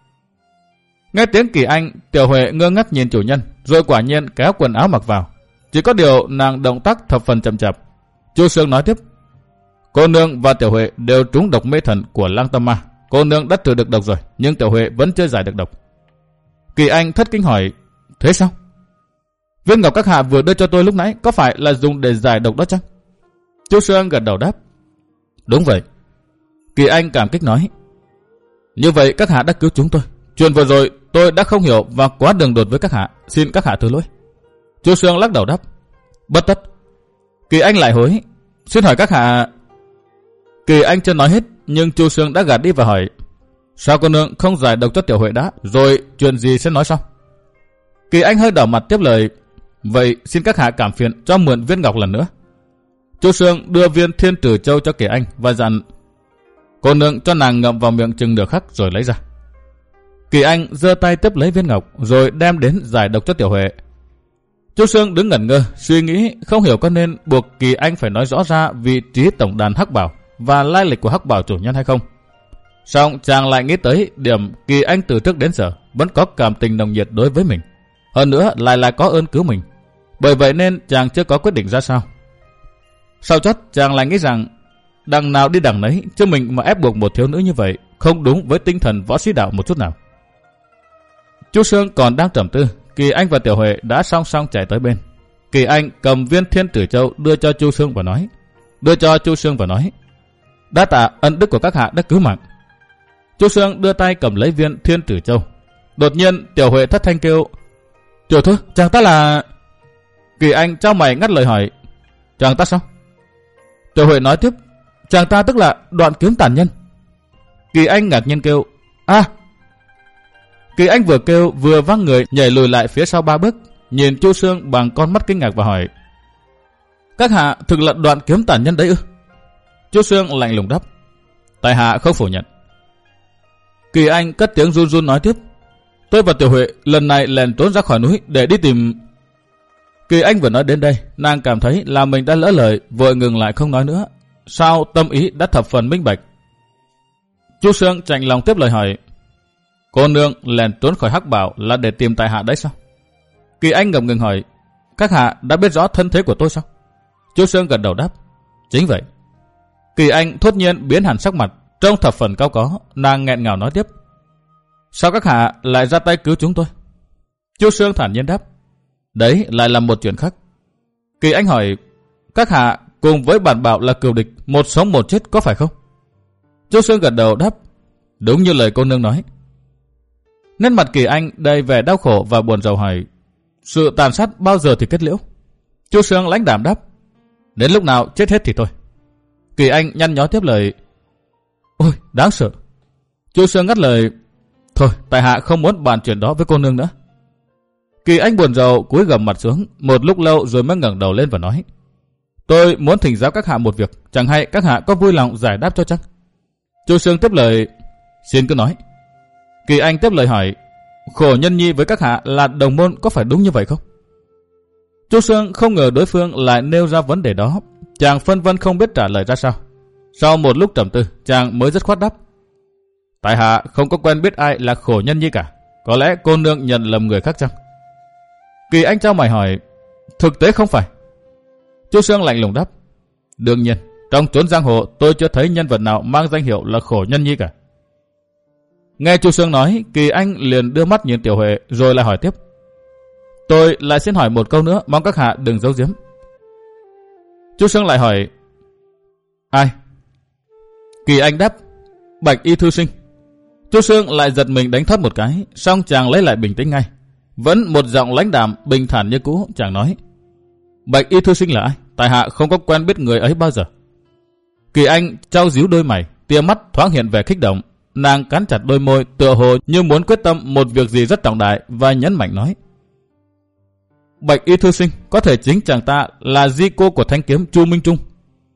Nghe tiếng Kỳ Anh, Tiểu Huệ ngơ ngác nhìn chủ nhân, rồi quả nhiên kéo quần áo mặc vào. Chỉ có điều nàng động tác thập phần chậm chạp. Chu Sương nói tiếp. Cô nương và Tiểu Huệ đều trúng độc mê thần của Lang Tâm Ma. Cô nương đã trừ được độc rồi, nhưng Tiểu Huệ vẫn chưa giải được độc. Kỳ Anh thất kinh hỏi. Thế sao? Viên ngọc các hạ vừa đưa cho tôi lúc nãy có phải là dùng để giải độc đó chăng? Chu Sương gật đầu đáp. Đúng vậy. Kỳ Anh cảm kích nói. Như vậy các hạ đã cứu chúng tôi. Chuyện vừa rồi tôi đã không hiểu và quá đường đột với các hạ, xin các hạ thứ lỗi. Chu Sương lắc đầu đáp. Bất tất. Kỳ Anh lại hối. Xin hỏi các hạ... Kỳ Anh chưa nói hết, nhưng Chu Sương đã gạt đi và hỏi. Sao cô nương không giải độc cho Tiểu Huệ đã, rồi chuyện gì sẽ nói sau? Kỳ Anh hơi đỏ mặt tiếp lời. Vậy xin các hạ cảm phiền cho mượn viên ngọc lần nữa. Chu Sương đưa viên Thiên Trừ Châu cho Kỳ Anh và dặn. Cô nương cho nàng ngậm vào miệng chừng nửa khắc rồi lấy ra. Kỳ Anh giơ tay tiếp lấy viên ngọc rồi đem đến giải độc cho Tiểu Huệ. Chu Sương đứng ngẩn ngơ, suy nghĩ không hiểu có nên buộc Kỳ Anh phải nói rõ ra vị trí tổng đàn Hắc Bảo và lai lịch của Hắc Bảo chủ nhân hay không. Song chàng lại nghĩ tới điểm Kỳ Anh từ trước đến giờ vẫn có cảm tình nồng nhiệt đối với mình, hơn nữa lại là có ơn cứu mình. Bởi vậy nên chàng chưa có quyết định ra sao. Sau chót chàng lại nghĩ rằng đằng nào đi đằng nấy, chứ mình mà ép buộc một thiếu nữ như vậy không đúng với tinh thần võ sĩ đạo một chút nào. Chu Sương còn đang trầm tư, Kỳ Anh và Tiểu Huệ đã song song chạy tới bên. Kỳ Anh cầm viên Thiên Trừ Châu đưa cho Chu Sương và nói, đưa cho Chu Sương và nói, đa tạ ân đức của các hạ đã cứu mạng. Chu Sương đưa tay cầm lấy viên Thiên Trừ Châu. Đột nhiên Tiểu Huệ thất thanh kêu, tiểu thư, chàng ta là... Kỳ Anh trao mày ngắt lời hỏi, chàng ta sao? Tiểu Huệ nói tiếp, chàng ta tức là Đoạn Kiếm Tàn Nhân. Kỳ Anh ngạc nhiên kêu, a. Kỳ Anh vừa kêu vừa văng người nhảy lùi lại phía sau ba bước, nhìn Chu Sương bằng con mắt kinh ngạc và hỏi, các hạ thực là Đoạn Kiếm Tàn Nhân đấy ư? Chu Sương lạnh lùng đáp, tại hạ không phủ nhận. Kỳ Anh cất tiếng run run nói tiếp, tôi và Tiểu Huệ lần này lèn trốn ra khỏi núi để đi tìm... Kỳ Anh vừa nói đến đây, nàng cảm thấy là mình đã lỡ lời, vội ngừng lại không nói nữa. Sao tâm ý đã thập phần minh bạch. Chu Sương chạnh lòng tiếp lời hỏi, cô nương lèn trốn khỏi Hắc Bảo là để tìm tại hạ đấy sao? Kỳ Anh ngập ngừng hỏi, các hạ đã biết rõ thân thế của tôi sao? Chu Sương gật đầu đáp, chính vậy. Kỳ Anh thốt nhiên biến hẳn sắc mặt, trông thập phần cao có, nàng nghẹn ngào nói tiếp, sao các hạ lại ra tay cứu chúng tôi? Chu Sương thản nhiên đáp, đấy lại là một chuyện khác. Kỳ Anh hỏi, các hạ cùng với bản bảo là cừu địch, một sống một chết có phải không? Chu Sương gật đầu đáp, đúng như lời cô nương nói. Nét mặt Kỳ Anh đầy vẻ đau khổ và buồn rầu hỏi, sự tàn sát bao giờ thì kết liễu? Chu Sương lãnh đạm đáp, đến lúc nào chết hết thì thôi. Kỳ Anh nhăn nhó tiếp lời, ôi đáng sợ. Chu Sương ngắt lời, thôi tại hạ không muốn bàn chuyện đó với cô nương nữa. Kỳ Anh buồn rầu cúi gằm mặt xuống một lúc lâu rồi mới ngẩng đầu lên và nói, tôi muốn thỉnh giáo các hạ một việc, chẳng hay các hạ có vui lòng giải đáp cho chăng? Chu Sương tiếp lời, xin cứ nói. Kỳ Anh tiếp lời hỏi, khổ nhân nhi với các hạ là đồng môn có phải đúng như vậy không? Chu Sương không ngờ đối phương lại nêu ra vấn đề đó, chàng phân vân không biết trả lời ra sao. Sau một lúc trầm tư, chàng mới dứt khoát đáp, tại hạ không có quen biết ai là khổ nhân như cả. Có lẽ cô nương nhận lầm người khác chăng? Kỳ Anh trao mày hỏi, thực tế không phải. Chu Sương lạnh lùng đáp, đương nhiên, trong chốn giang hồ tôi chưa thấy nhân vật nào mang danh hiệu là khổ nhân như cả. Nghe Chu Sương nói, Kỳ Anh liền đưa mắt nhìn Tiểu Huệ rồi lại hỏi tiếp. Tôi lại xin hỏi một câu nữa, mong các hạ đừng giấu giếm. Chu Sương lại hỏi, ai? Kỳ Anh đáp, Bạch Y thư sinh. Chu Sương lại giật mình đánh thót một cái, xong chàng lấy lại bình tĩnh ngay. Vẫn một giọng lãnh đạm bình thản như cũ, chàng nói, Bạch Y thư sinh là ai? Tại hạ không có quen biết người ấy bao giờ. Kỳ Anh trao díu đôi mày, tia mắt thoáng hiện vẻ kích động. Nàng cắn chặt đôi môi, tựa hồ như muốn quyết tâm một việc gì rất trọng đại, và nhấn mạnh nói, Bạch Y thư sinh, có thể chính chàng ta là di cô của thanh kiếm Chu Minh Trung.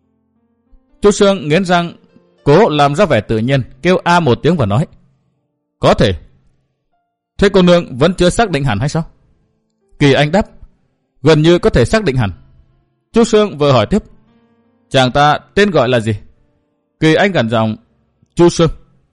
Chu Sương nghiến răng, cố làm ra vẻ tự nhiên, kêu a một tiếng và nói, có thể. Thế cô nương vẫn chưa xác định hẳn hay sao? Kỳ Anh đáp, gần như có thể xác định hẳn. Chu Sương vừa hỏi tiếp, chàng ta tên gọi là gì? Kỳ Anh gằn giọng, Chu Sương.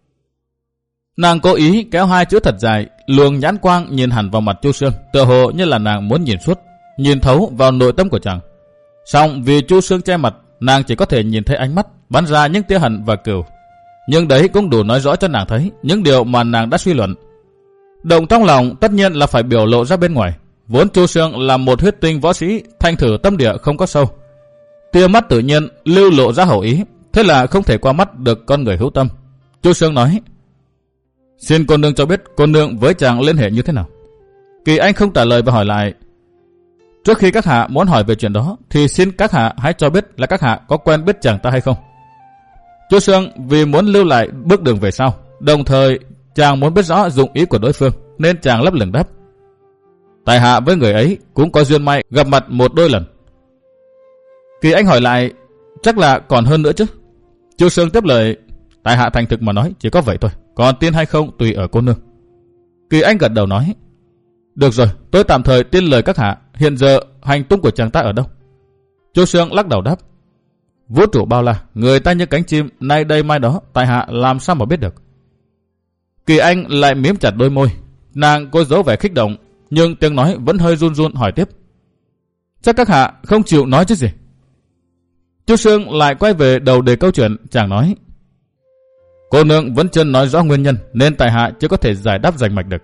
Nàng cố ý kéo hai chữ thật dài, luồng nhãn quang nhìn hẳn vào mặt Chu Sương, tựa hồ như là nàng muốn nhìn suốt, nhìn thấu vào nội tâm của chàng. Song vì Chu Sương che mặt, nàng chỉ có thể nhìn thấy ánh mắt bắn ra những tia hận và cừu. Nhưng đấy cũng đủ nói rõ cho nàng thấy những điều mà nàng đã suy luận. Động trong lòng tất nhiên là phải biểu lộ ra bên ngoài. Vốn Chu Sương là một huyết tinh võ sĩ, thanh thử tâm địa không có sâu. Tia mắt tự nhiên lưu lộ ra hậu ý, thế là không thể qua mắt được con người hữu tâm. Chu Sương nói, xin cô nương cho biết cô nương với chàng liên hệ như thế nào? Kỳ Anh không trả lời và hỏi lại, trước khi các hạ muốn hỏi về chuyện đó thì xin các hạ hãy cho biết là các hạ có quen biết chàng ta hay không. Chu Sương vì muốn lưu lại bước đường về sau, đồng thời chàng muốn biết rõ dụng ý của đối phương, nên chàng lấp lửng đáp, tại hạ với người ấy cũng có duyên may gặp mặt một đôi lần. Kỳ Anh hỏi lại, chắc là còn hơn nữa chứ? Chu Sương tiếp lời, tại hạ thành thực mà nói chỉ có vậy thôi, còn tin hay không tùy ở cô nương. Kỳ Anh gật đầu nói, được rồi, tôi tạm thời tin lời các hạ. Hiện giờ hành tung của chàng ta ở đâu? Chu Sương lắc đầu đáp, vũ trụ bao la, người ta như cánh chim, nay đây mai đó, tại hạ làm sao mà biết được. Kỳ Anh lại mím chặt đôi môi, nàng cố giấu vẻ kích động, nhưng tiếng nói vẫn hơi run run hỏi tiếp, chắc các hạ không chịu nói chứ gì? Chu Sương lại quay về đầu đề câu chuyện, chàng nói, cô nương vẫn chưa nói rõ nguyên nhân, nên tại hạ chưa có thể giải đáp rành mạch được.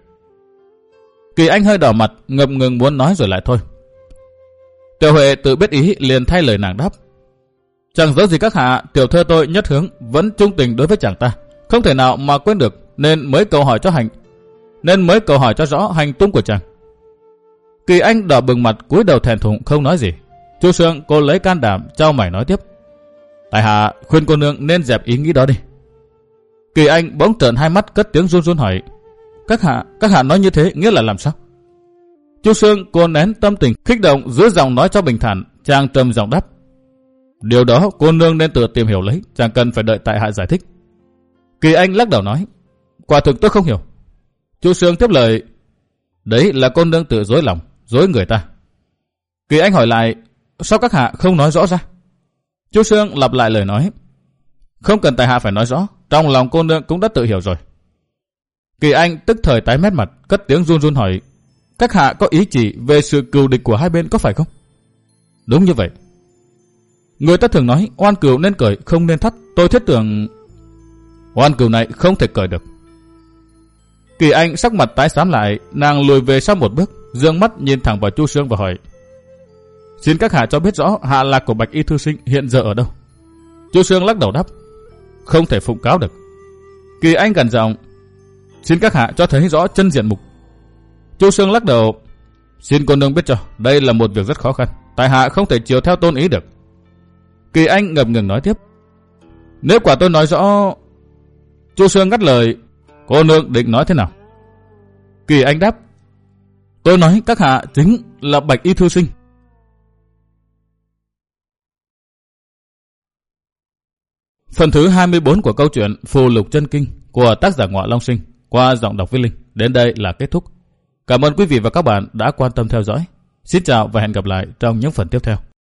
Kỳ Anh hơi đỏ mặt, ngập ngừng muốn nói rồi lại thôi. Tiểu Huệ tự biết ý liền thay lời nàng đáp, chẳng giấu gì các hạ, tiểu thơ tôi nhất hướng vẫn trung tình đối với chàng ta, không thể nào mà quên được, nên mới cầu hỏi cho hành, nên mới cầu hỏi cho rõ hành tung của chàng. Kỳ Anh đỏ bừng mặt, cúi đầu thẹn thùng không nói gì. Chu Sương cô lấy can đảm trao mày nói tiếp, tại hạ khuyên cô nương nên dẹp ý nghĩ đó đi. Kỳ Anh bỗng trợn hai mắt, cất tiếng run run hỏi, các hạ, các hạ nói như thế nghĩa là làm sao? Chu Sương cô nén tâm tình kích động, giữ giọng nói cho bình thản, chàng trầm giọng đáp, điều đó cô nương nên tự tìm hiểu lấy, chẳng cần phải đợi tại hạ giải thích. Kỳ Anh lắc đầu nói, quả thực tôi không hiểu. Chu Sương tiếp lời, đấy là cô nương tự dối lòng, dối người ta. Kỳ Anh hỏi lại, sao các hạ không nói rõ ra? Chu Sương lặp lại lời nói, không cần tại hạ phải nói rõ, trong lòng cô nương cũng đã tự hiểu rồi. Kỳ Anh tức thời tái mét mặt, cất tiếng run run hỏi, các hạ có ý chỉ về sự cừu địch của hai bên có phải không? Đúng như vậy. Người ta thường nói oan cừu nên cởi không nên thắt, tôi thiết tưởng oan cừu này không thể cởi được. Kỳ Anh sắc mặt tái xám lại, nàng lùi về sau một bước, dương mắt nhìn thẳng vào Chu Sương và hỏi, xin các hạ cho biết rõ hạ lạc của Bạch Y thư sinh hiện giờ ở đâu? Chu Sương lắc đầu đáp, không thể phụng cáo được. Kỳ Anh gằn giọng, xin các hạ cho thấy rõ chân diện mục. Chu Sương lắc đầu, xin cô nương biết cho, đây là một việc rất khó khăn, tại hạ không thể chiều theo tôn ý được. Kỳ Anh ngập ngừng nói tiếp, nếu quả tôi nói rõ. Chu Sương ngắt lời, cô nương định nói thế nào? Kỳ Anh đáp, tôi nói các hạ chính là Bạch Y thư sinh. Phần thứ hai mươi bốn của câu chuyện Phù Lục Chân Kinh của tác giả Ngọa Long Sinh qua giọng đọc Viết Linh đến đây là kết thúc. Cảm ơn quý vị và các bạn đã quan tâm theo dõi. Xin chào và hẹn gặp lại trong những phần tiếp theo.